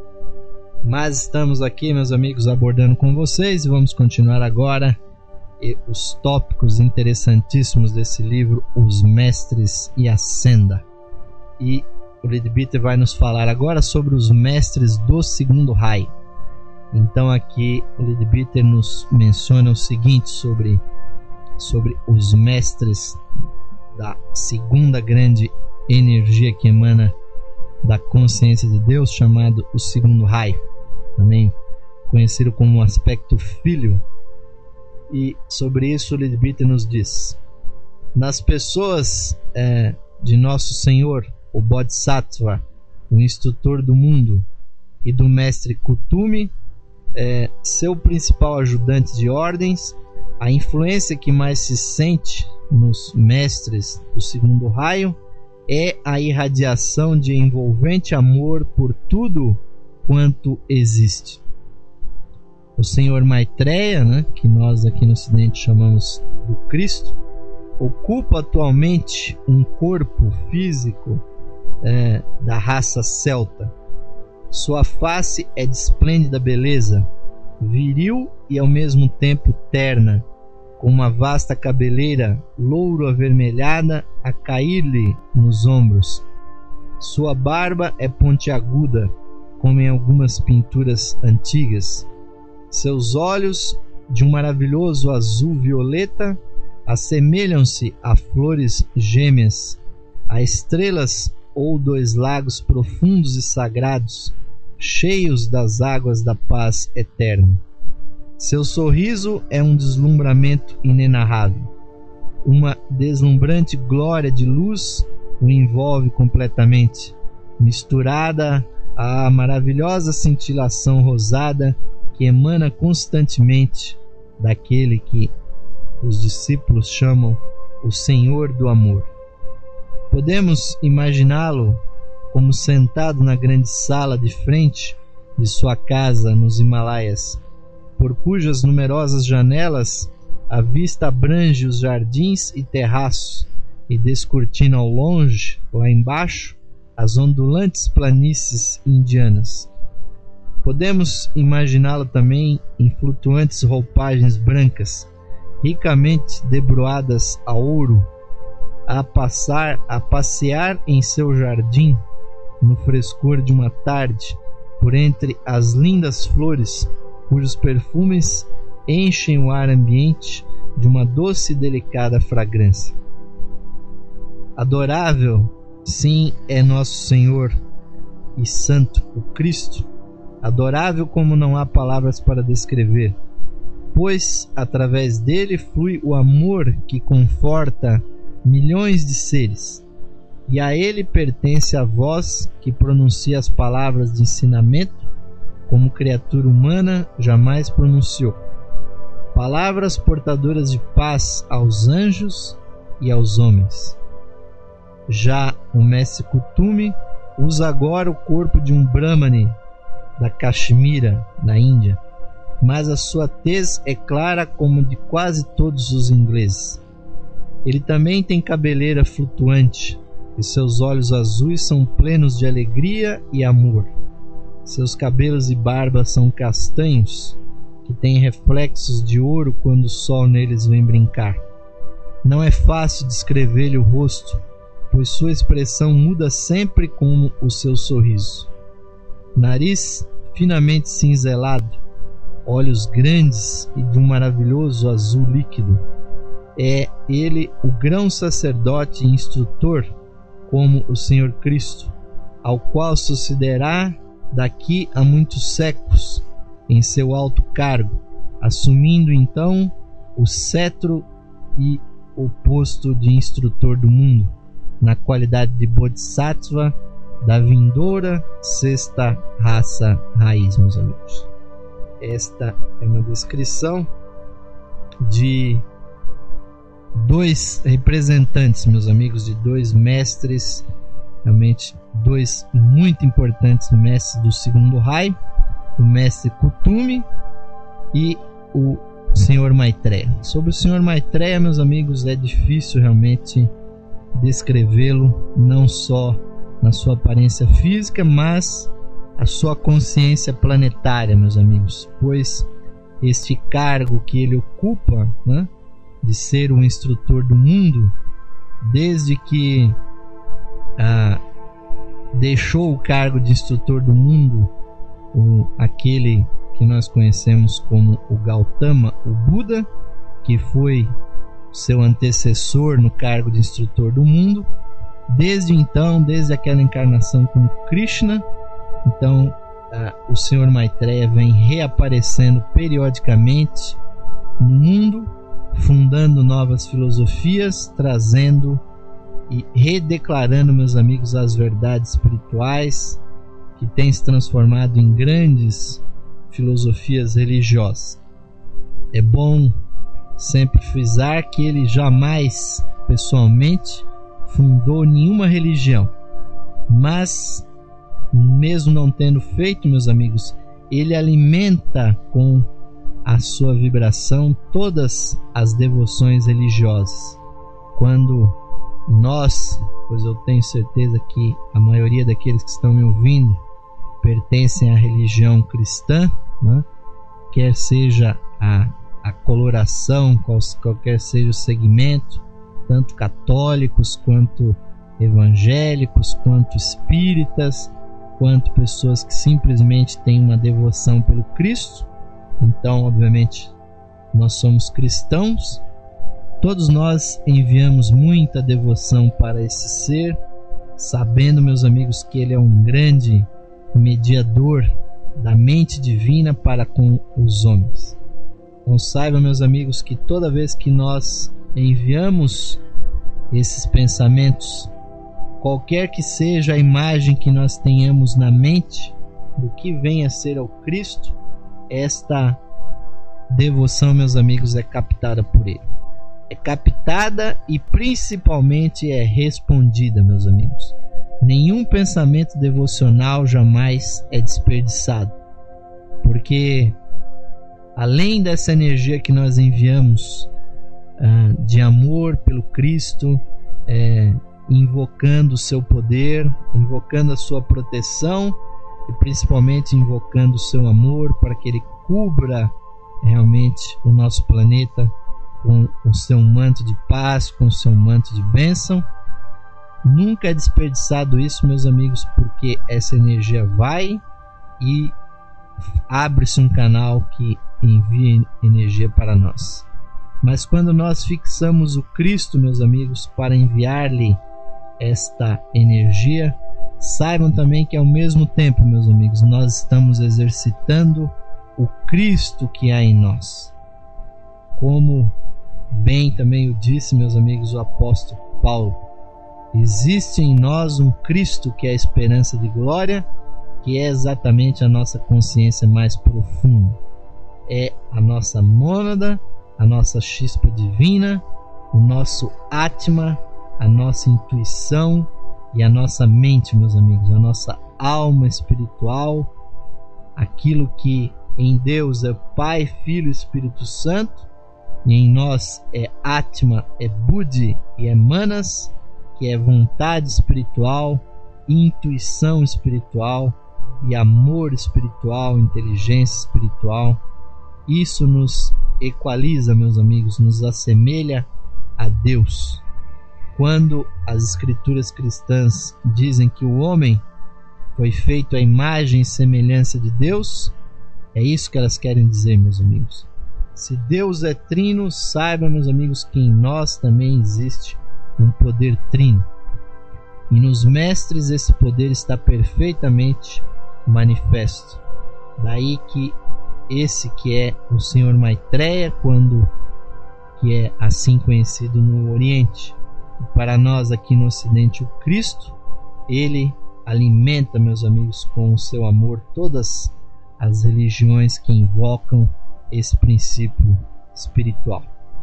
[SPEAKER 1] Mas estamos aqui, meus amigos, abordando com vocês e vamos continuar agora os tópicos interessantíssimos desse livro, Os Mestres e a Senda. E o Leadbeater vai nos falar agora sobre os mestres do segundo raio. Então aqui o Leadbeater nos menciona o seguinte sobre, sobre os mestres da segunda grande energia que emana da consciência de Deus, chamado o segundo raio, também conhecido como o aspecto filho. E sobre isso o Leadbeater nos diz: nas pessoas é, de Nosso Senhor, o Bodhisattva, o instrutor do mundo, e do mestre Kutumi, é, seu principal ajudante de ordens, a influência que mais se sente nos mestres do segundo raio é a irradiação de envolvente amor por tudo quanto existe. O Senhor Maitreya, né, que nós aqui no Ocidente chamamos do Cristo, ocupa atualmente um corpo físico é, da raça celta. Sua face é de esplêndida beleza, viril e ao mesmo tempo terna, com uma vasta cabeleira louro-avermelhada a cair-lhe nos ombros. Sua barba é pontiaguda, como em algumas pinturas antigas. Seus olhos, de um maravilhoso azul-violeta, assemelham-se a flores gêmeas, a estrelas ou dois lagos profundos e sagrados, cheios das águas da paz eterna. Seu sorriso é um deslumbramento inenarrável. Uma deslumbrante glória de luz o envolve completamente, misturada à maravilhosa cintilação rosada que emana constantemente daquele que os discípulos chamam o Senhor do amor. Podemos imaginá-lo como sentado na grande sala de frente de sua casa nos Himalaias, por cujas numerosas janelas a vista abrange os jardins e terraços e descortina ao longe, lá embaixo, as ondulantes planícies indianas. Podemos imaginá-lo também em flutuantes roupagens brancas, ricamente debruadas a ouro, a passar, a passear em seu jardim, no frescor de uma tarde, por entre as lindas flores, cujos perfumes enchem o ar ambiente de uma doce e delicada fragrância. Adorável, sim, é nosso Senhor e Santo, o Cristo, adorável como não há palavras para descrever, pois através dele flui o amor que conforta milhões de seres, e a ele pertence a voz que pronuncia as palavras de ensinamento como criatura humana jamais pronunciou, palavras portadoras de paz aos anjos e aos homens. Já o mestre Kutumi usa agora o corpo de um Brahmane da Caxemira, na Índia, mas a sua tez é clara como de quase todos os ingleses. Ele também tem cabeleira flutuante, e seus olhos azuis são plenos de alegria e amor. Seus cabelos e barba são castanhos, que têm reflexos de ouro quando o sol neles vem brincar. Não é fácil descrever-lhe o rosto, pois sua expressão muda sempre como o seu sorriso. Nariz finamente cinzelado, olhos grandes e de um maravilhoso azul líquido. É ele o grão sacerdote e instrutor, como o Senhor Cristo, ao qual sucederá daqui a muitos séculos em seu alto cargo, assumindo então o cetro e o posto de instrutor do mundo, na qualidade de Bodhisattva da vindoura sexta raça raiz, meus amigos. Esta é uma descrição de dois representantes, meus amigos, de dois mestres, realmente dois muito importantes mestres do segundo Rai, o mestre Kutumi e o senhor Maitreya. Sobre o senhor Maitreya, meus amigos, é difícil realmente descrevê-lo, não só na sua aparência física, mas a sua consciência planetária, meus amigos, pois este cargo que ele ocupa, né, de ser o instrutor do mundo, desde que ah, deixou o cargo de instrutor do mundo, o, aquele que nós conhecemos como o Gautama, o Buda, que foi seu antecessor no cargo de instrutor do mundo. Desde então, desde aquela encarnação com Krishna, então ah, o senhor Maitreya vem reaparecendo periodicamente no mundo, fundando novas filosofias, trazendo e redeclarando, meus amigos, as verdades espirituais que têm se transformado em grandes filosofias religiosas. É bom sempre frisar que ele jamais, pessoalmente, fundou nenhuma religião, mas mesmo não tendo feito, meus amigos, ele alimenta com a sua vibração todas as devoções religiosas. Quando nós, pois eu tenho certeza que a maioria daqueles que estão me ouvindo pertencem à religião cristã, né? Quer seja a, a coloração, qual, qualquer seja o segmento, tanto católicos quanto evangélicos, quanto espíritas, quanto pessoas que simplesmente têm uma devoção pelo Cristo. Então, obviamente, nós somos cristãos. Todos nós enviamos muita devoção para esse ser, sabendo, meus amigos, que ele é um grande mediador da mente divina para com os homens. Então saibam, meus amigos, que toda vez que nós enviamos esses pensamentos, qualquer que seja a imagem que nós tenhamos na mente do que venha a ser ao Cristo, esta devoção, meus amigos, é captada por ele. É captada e principalmente é respondida, meus amigos. Nenhum pensamento devocional jamais é desperdiçado, porque além dessa energia que nós enviamos uh, de amor pelo Cristo, é, invocando o seu poder, invocando a sua proteção e principalmente invocando o seu amor para que ele cubra realmente o nosso planeta com o seu manto de paz, com o seu manto de bênção. Nunca é desperdiçado isso, meus amigos, porque essa energia vai e abre-se um canal que envia energia para nós. Mas quando nós fixamos o Cristo, meus amigos, para enviar-lhe esta energia, saibam também que ao mesmo tempo, meus amigos, nós estamos exercitando o Cristo que há em nós. Como bem também o disse, meus amigos, o apóstolo Paulo, existe em nós um Cristo que é a esperança de glória, que é exatamente a nossa consciência mais profunda. É a nossa mônada, a nossa chispa divina, o nosso Atma, a nossa intuição e a nossa mente, meus amigos, a nossa alma espiritual, aquilo que em Deus é Pai, Filho e Espírito Santo, e em nós é Atma, é Buddhi e é Manas, que é vontade espiritual, intuição espiritual e amor espiritual, inteligência espiritual. Isso nos equaliza, meus amigos, nos assemelha a Deus. Quando as escrituras cristãs dizem que o homem foi feito à imagem e semelhança de Deus, é isso que elas querem dizer, meus amigos. Se Deus é trino, saiba, meus amigos, que em nós também existe um poder trino. E nos mestres esse poder está perfeitamente manifesto. Daí que esse que é o Senhor Maitreya, quando que é assim conhecido no Oriente, e para nós aqui no Ocidente o Cristo, ele alimenta, meus amigos, com o seu amor todas as religiões que invocam esse princípio espiritual.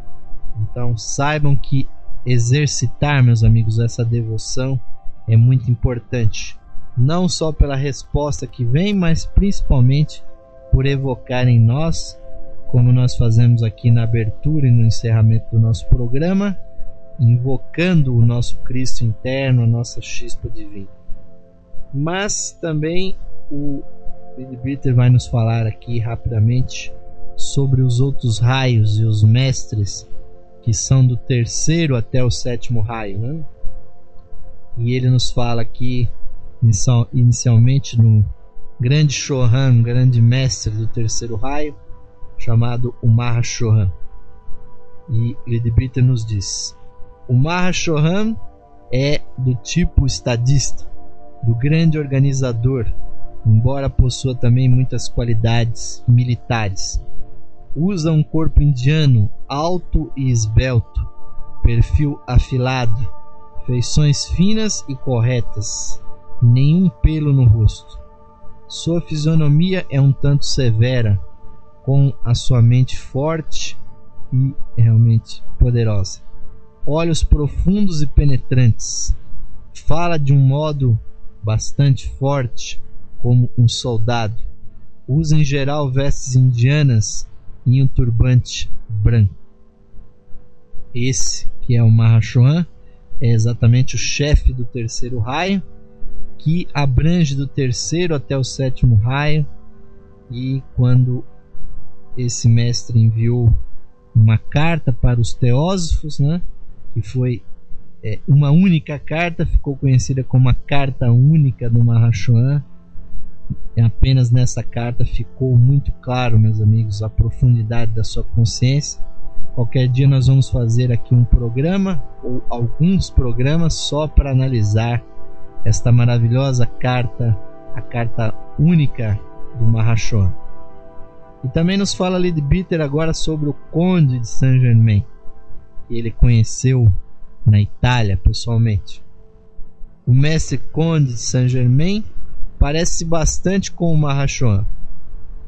[SPEAKER 1] Então saibam que exercitar, meus amigos, essa devoção é muito importante, não só pela resposta que vem, mas principalmente por evocar em nós, como nós fazemos aqui na abertura e no encerramento do nosso programa, invocando o nosso Cristo interno, a nossa chispa divina. Mas também o Billy Bitter vai nos falar aqui rapidamente sobre os outros raios e os mestres que são do terceiro até o sétimo raio, né? E ele nos fala aqui inicialmente no grande Chohan, grande mestre do terceiro raio, chamado o Mahashohan. E Lady Bitter nos diz: o Mahashohan é do tipo estadista, do grande organizador, embora possua também muitas qualidades militares. Usa um corpo indiano alto e esbelto, perfil afilado, feições finas e corretas, nenhum pelo no rosto. Sua fisionomia é um tanto severa, com a sua mente forte e realmente poderosa. Olhos profundos e penetrantes. Fala de um modo bastante forte, como um soldado. Usa em geral vestes indianas e um turbante branco. Esse que é o Mahashohan é exatamente o chefe do terceiro raio, que abrange do terceiro até o sétimo raio. E quando esse mestre enviou uma carta para os teósofos, né, que foi é, uma única carta, ficou conhecida como a carta única do Mahashohan. Apenas nessa carta ficou muito claro, meus amigos, a profundidade da sua consciência. Qualquer dia nós vamos fazer aqui um programa ou alguns programas só para analisar esta maravilhosa carta, a carta única do Mahashohan. E também nos fala Lady Bitter agora sobre o Conde de Saint-Germain, que ele conheceu na Itália pessoalmente. O mestre Conde de Saint-Germain parece bastante com o Mahashohan,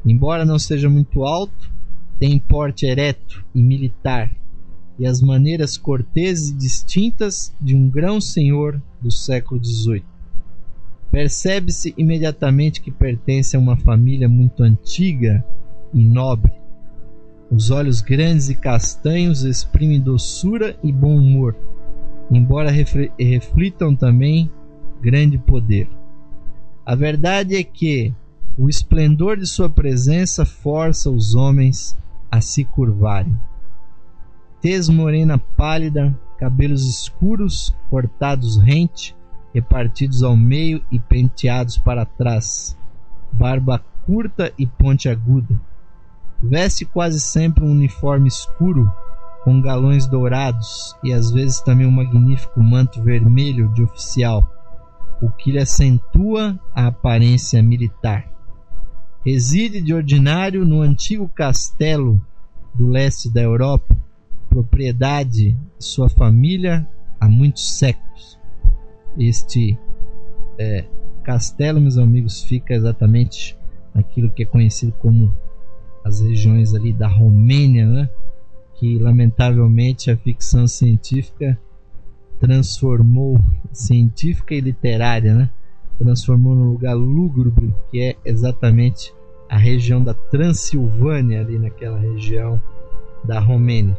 [SPEAKER 1] Embora não seja muito alto, tem porte ereto e militar, e as maneiras corteses e distintas de um grão-senhor do século dezoito. Percebe-se imediatamente que pertence a uma família muito antiga e nobre. Os olhos grandes e castanhos exprimem doçura e bom humor, embora reflitam também grande poder. A verdade é que o esplendor de sua presença força os homens a se curvarem. Tez morena pálida, cabelos escuros, cortados rente, repartidos ao meio e penteados para trás, barba curta e pontiaguda. Veste quase sempre um uniforme escuro, com galões dourados e às vezes também um magnífico manto vermelho de oficial, o que lhe acentua a aparência militar. Reside de ordinário no antigo castelo do leste da Europa, propriedade de sua família há muitos séculos. Este é, castelo, meus amigos, fica exatamente naquilo que é conhecido como as regiões ali da Romênia, né? Que lamentavelmente a ficção científica transformou, científica e literária, né? Transformou num lugar lúgubre, que é exatamente a região da Transilvânia, ali naquela região da Romênia.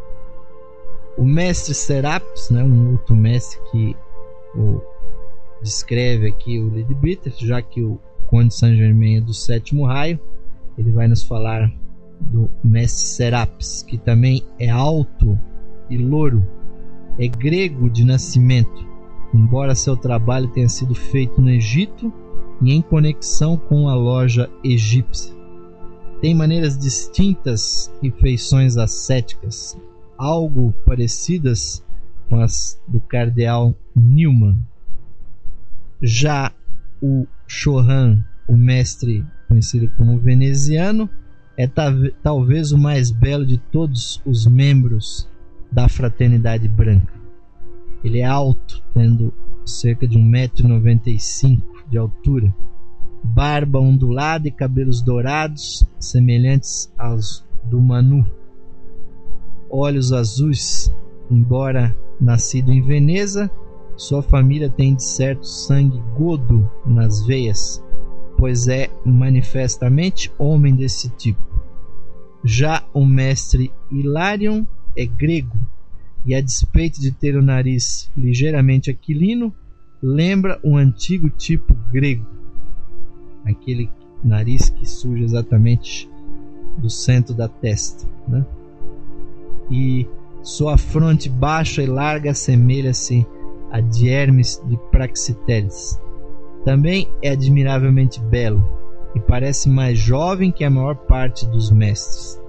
[SPEAKER 1] O mestre Serapis, né, um outro mestre que o, descreve aqui o Leadbeater, já que o Conde Saint-Germain é do sétimo raio, ele vai nos falar do mestre Serapis, que também é alto e louro, é grego de nascimento, embora seu trabalho tenha sido feito no Egito e em conexão com a loja egípcia. Tem maneiras distintas e feições ascéticas, algo parecidas com as do cardeal Newman. Já o Chorran, o mestre conhecido como veneziano, é talvez o mais belo de todos os membros da Fraternidade Branca. Ele é alto, tendo cerca de um metro e noventa e cinco de altura, barba ondulada e cabelos dourados semelhantes aos do Manu, olhos azuis. Embora nascido em Veneza, sua família tem de certo sangue godo nas veias, pois é manifestamente homem desse tipo. Já o mestre Hilarion é grego e, a despeito de ter o nariz ligeiramente aquilino, lembra um antigo tipo grego, aquele nariz que surge exatamente do centro da testa, né? E sua fronte baixa e larga assemelha-se a de Hermes de Praxiteles. Também é admiravelmente belo e parece mais jovem que a maior parte dos mestres.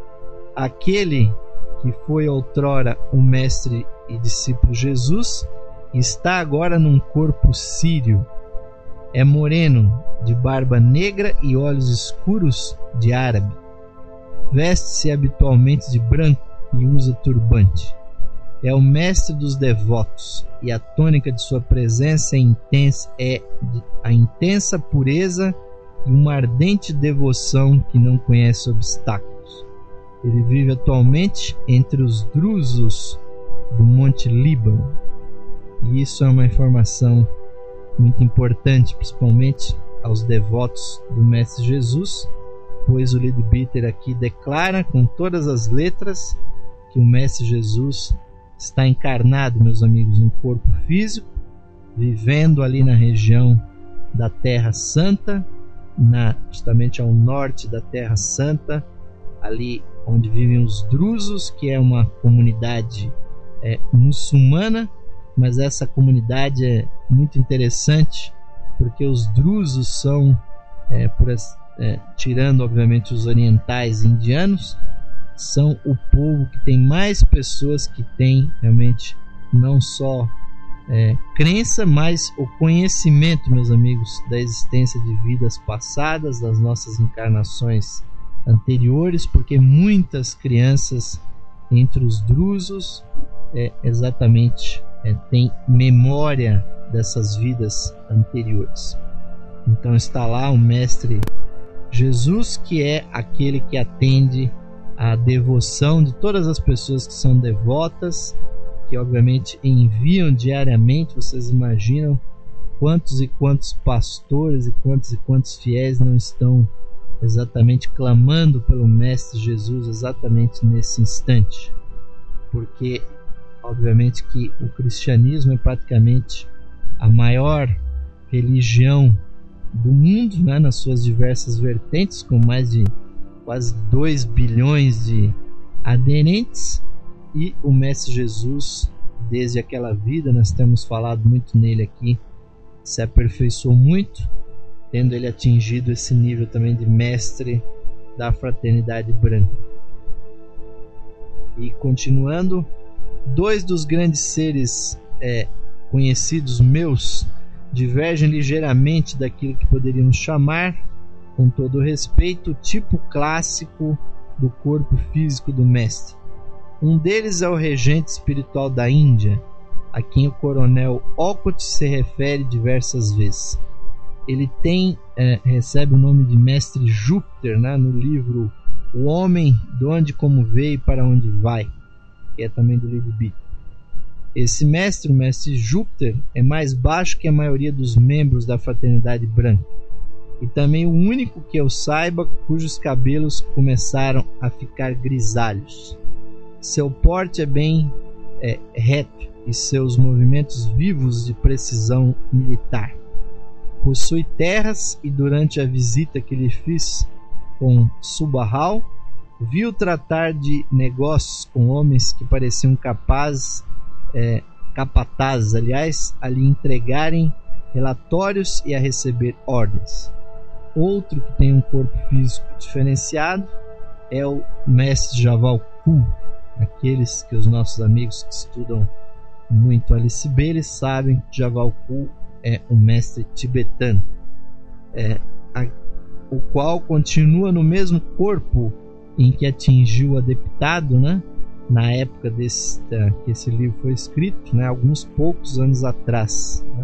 [SPEAKER 1] Aquele que foi outrora o mestre e discípulo Jesus está agora num corpo sírio. É moreno, de barba negra e olhos escuros de árabe. Veste-se habitualmente de branco e usa turbante. É o mestre dos devotos, e a tônica de sua presença é, intensa, é a intensa pureza e uma ardente devoção que não conhece obstáculos. Ele vive atualmente entre os drusos do Monte Líbano, e isso é uma informação muito importante, principalmente aos devotos do Mestre Jesus, pois o Leadbeater aqui declara com todas as letras que o Mestre Jesus está encarnado, meus amigos, em corpo físico, vivendo ali na região da Terra Santa, na, justamente ao norte da Terra Santa, ali onde vivem os drusos, que é uma comunidade é, muçulmana, mas essa comunidade é muito interessante porque os drusos são, é, por, é, tirando obviamente os orientais indianos, são o povo que tem mais pessoas que tem realmente não só é, crença, mas o conhecimento, meus amigos, da existência de vidas passadas, das nossas encarnações anteriores, porque muitas crianças entre os drusos é, exatamente é, têm memória dessas vidas anteriores. Então está lá o mestre Jesus, que é aquele que atende a devoção de todas as pessoas que são devotas, que obviamente enviam diariamente. Vocês imaginam quantos e quantos pastores e quantos e quantos fiéis não estão exatamente clamando pelo Mestre Jesus exatamente nesse instante, porque obviamente que o cristianismo é praticamente a maior religião do mundo, né, nas suas diversas vertentes, com mais de quase dois bilhões de aderentes, e o Mestre Jesus, desde aquela vida, nós temos falado muito nele aqui, se aperfeiçoou muito, tendo ele atingido esse nível também de mestre da fraternidade branca. E continuando, dois dos grandes seres é, conhecidos meus divergem ligeiramente daquilo que poderíamos chamar, com todo o respeito, o tipo clássico do corpo físico do mestre. Um deles é o regente espiritual da Índia, a quem o coronel Olcott se refere diversas vezes. Ele tem, é, recebe o nome de Mestre Júpiter, né, no livro O Homem, de onde como veio e para onde vai, que é também do livro Bíblico. Esse mestre, o Mestre Júpiter, é mais baixo que a maioria dos membros da fraternidade branca, e também o único que eu saiba cujos cabelos começaram a ficar grisalhos. Seu porte é bem é, reto e seus movimentos vivos de precisão militar. Possui terras e durante a visita que lhe fiz com Subahal, viu tratar de negócios com homens que pareciam capazes, é, capatazes, aliás, a lhe entregarem relatórios e a receber ordens. Outro que tem um corpo físico diferenciado é o Mestre Javalku. Aqueles que os nossos amigos que estudam muito Alice Bailey sabem que Javalku é um mestre tibetano, é, a, o qual continua no mesmo corpo em que atingiu o adeptado, né, na época desse, uh, que esse livro foi escrito, né, alguns poucos anos atrás, né,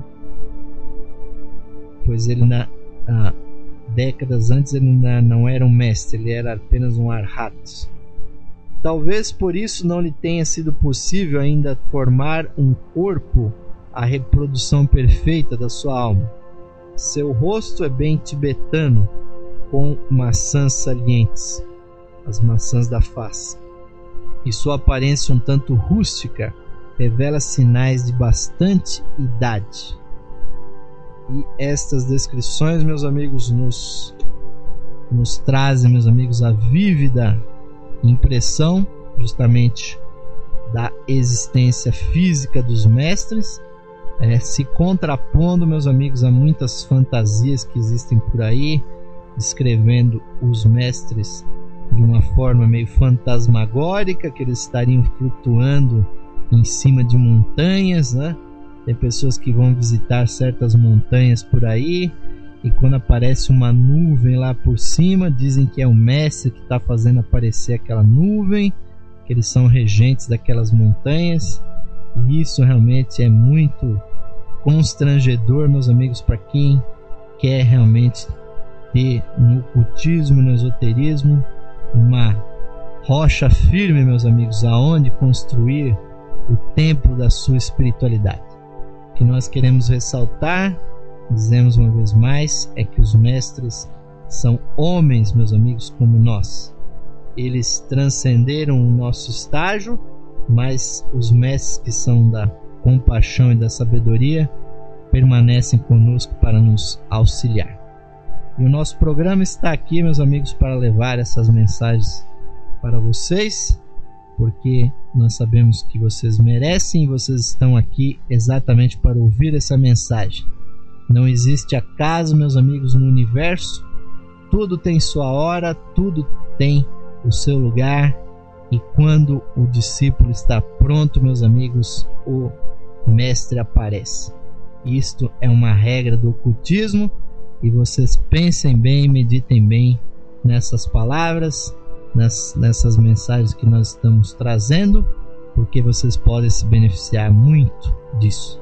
[SPEAKER 1] pois ele na uh, décadas antes ele ainda não era um mestre, ele era apenas um arhat. Talvez por isso não lhe tenha sido possível ainda formar um corpo à reprodução perfeita da sua alma. Seu rosto é bem tibetano, com maçãs salientes, as maçãs da face, e sua aparência um tanto rústica revela sinais de bastante idade. E estas descrições, meus amigos, nos, nos trazem, meus amigos, a vívida impressão justamente da existência física dos mestres, é, se contrapondo, meus amigos, a muitas fantasias que existem por aí, descrevendo os mestres de uma forma meio fantasmagórica, que eles estariam flutuando em cima de montanhas, né? Tem pessoas que vão visitar certas montanhas por aí, e quando aparece uma nuvem lá por cima, dizem que é o mestre que está fazendo aparecer aquela nuvem, que eles são regentes daquelas montanhas. E isso realmente é muito constrangedor, meus amigos, para quem quer realmente ter no ocultismo, no esoterismo, uma rocha firme, meus amigos, aonde construir o templo da sua espiritualidade. O que nós queremos ressaltar, dizemos uma vez mais, é que os mestres são homens, meus amigos, como nós. Eles transcenderam o nosso estágio, mas os mestres que são da compaixão e da sabedoria permanecem conosco para nos auxiliar. E o nosso programa está aqui, meus amigos, para levar essas mensagens para vocês, porque nós sabemos que vocês merecem e vocês estão aqui exatamente para ouvir essa mensagem. Não existe acaso, meus amigos, no universo. Tudo tem sua hora, tudo tem o seu lugar, e quando o discípulo está pronto, meus amigos, o mestre aparece. Isto é uma regra do ocultismo, e vocês pensem bem, meditem bem nessas palavras, nas, nessas mensagens que nós estamos trazendo, porque vocês podem se beneficiar muito disso.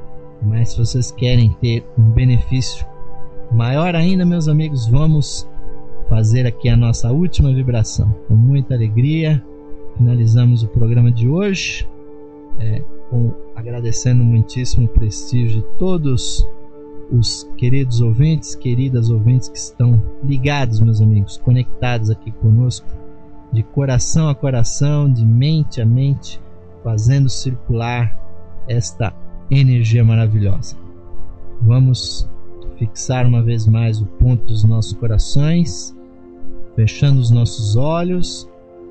[SPEAKER 1] Mas se vocês querem ter um benefício maior ainda, meus amigos, vamos fazer aqui a nossa última vibração. Com muita alegria, finalizamos o programa de hoje, é, com, agradecendo muitíssimo o prestígio de todos os queridos ouvintes, queridas ouvintes que estão ligados, meus amigos, conectados aqui conosco, de coração a coração, de mente a mente, fazendo circular esta energia maravilhosa. Vamos fixar uma vez mais o ponto dos nossos corações, fechando os nossos olhos.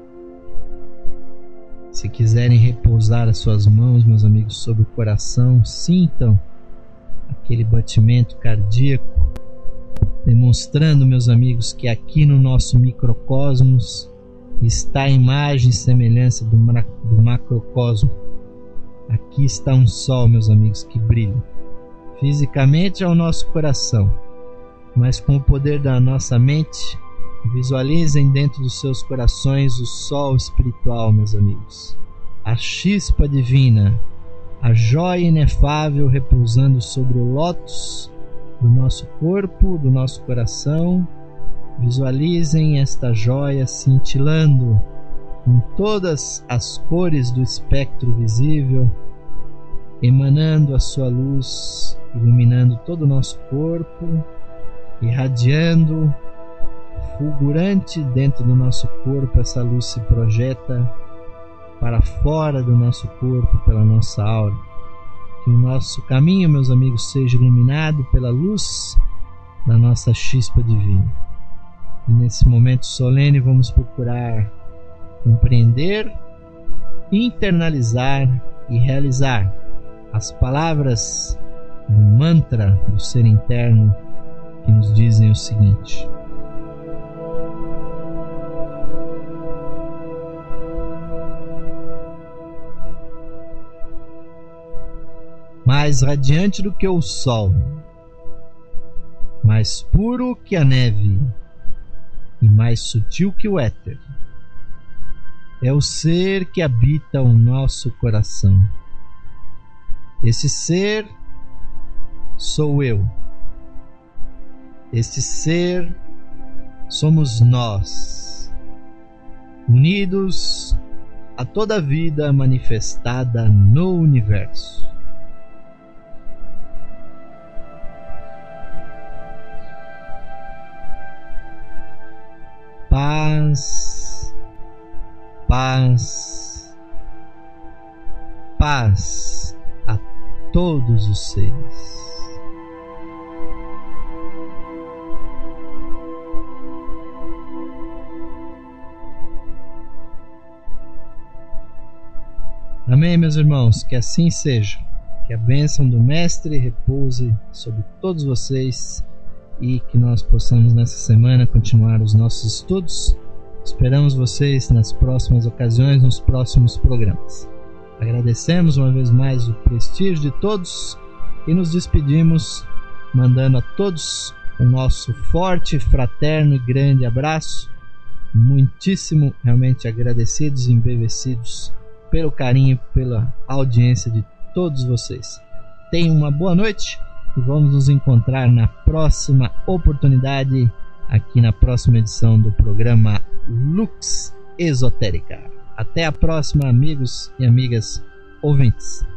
[SPEAKER 1] Se quiserem repousar as suas mãos, meus amigos, sobre o coração, sintam aquele batimento cardíaco, demonstrando, meus amigos, que aqui no nosso microcosmos está a imagem e semelhança do, do macrocosmo. Aqui está um sol, meus amigos, que brilha. Fisicamente é o nosso coração, mas com o poder da nossa mente, visualizem dentro dos seus corações o sol espiritual, meus amigos. A chispa divina, a joia inefável repousando sobre o lótus do nosso corpo, do nosso coração. Visualizem esta joia cintilando com todas as cores do espectro visível, emanando a sua luz, iluminando todo o nosso corpo, irradiando, fulgurante dentro do nosso corpo. Essa luz se projeta para fora do nosso corpo, pela nossa aura. Que o nosso caminho, meus amigos, seja iluminado pela luz da nossa chispa divina. E nesse momento solene vamos procurar compreender, internalizar e realizar as palavras do mantra do ser interno que nos dizem o seguinte: mais radiante do que o sol, mais puro que a neve e mais sutil que o éter, é o ser que habita o nosso coração. Esse ser sou eu. Esse ser somos nós, unidos a toda a vida manifestada no universo. Paz, paz, paz a todos os seres. Amém, meus irmãos, que assim seja. Que a bênção do Mestre repouse sobre todos vocês e que nós possamos nessa semana continuar os nossos estudos. Esperamos vocês nas próximas ocasiões, nos próximos programas. Agradecemos uma vez mais o prestígio de todos e nos despedimos mandando a todos o nosso forte, fraterno e grande abraço. Muitíssimo realmente agradecidos e embevecidos pelo carinho, pela audiência de todos vocês. Tenham uma boa noite e vamos nos encontrar na próxima oportunidade, aqui na próxima edição do programa Lux Esotérica. Até a próxima, amigos e amigas ouvintes.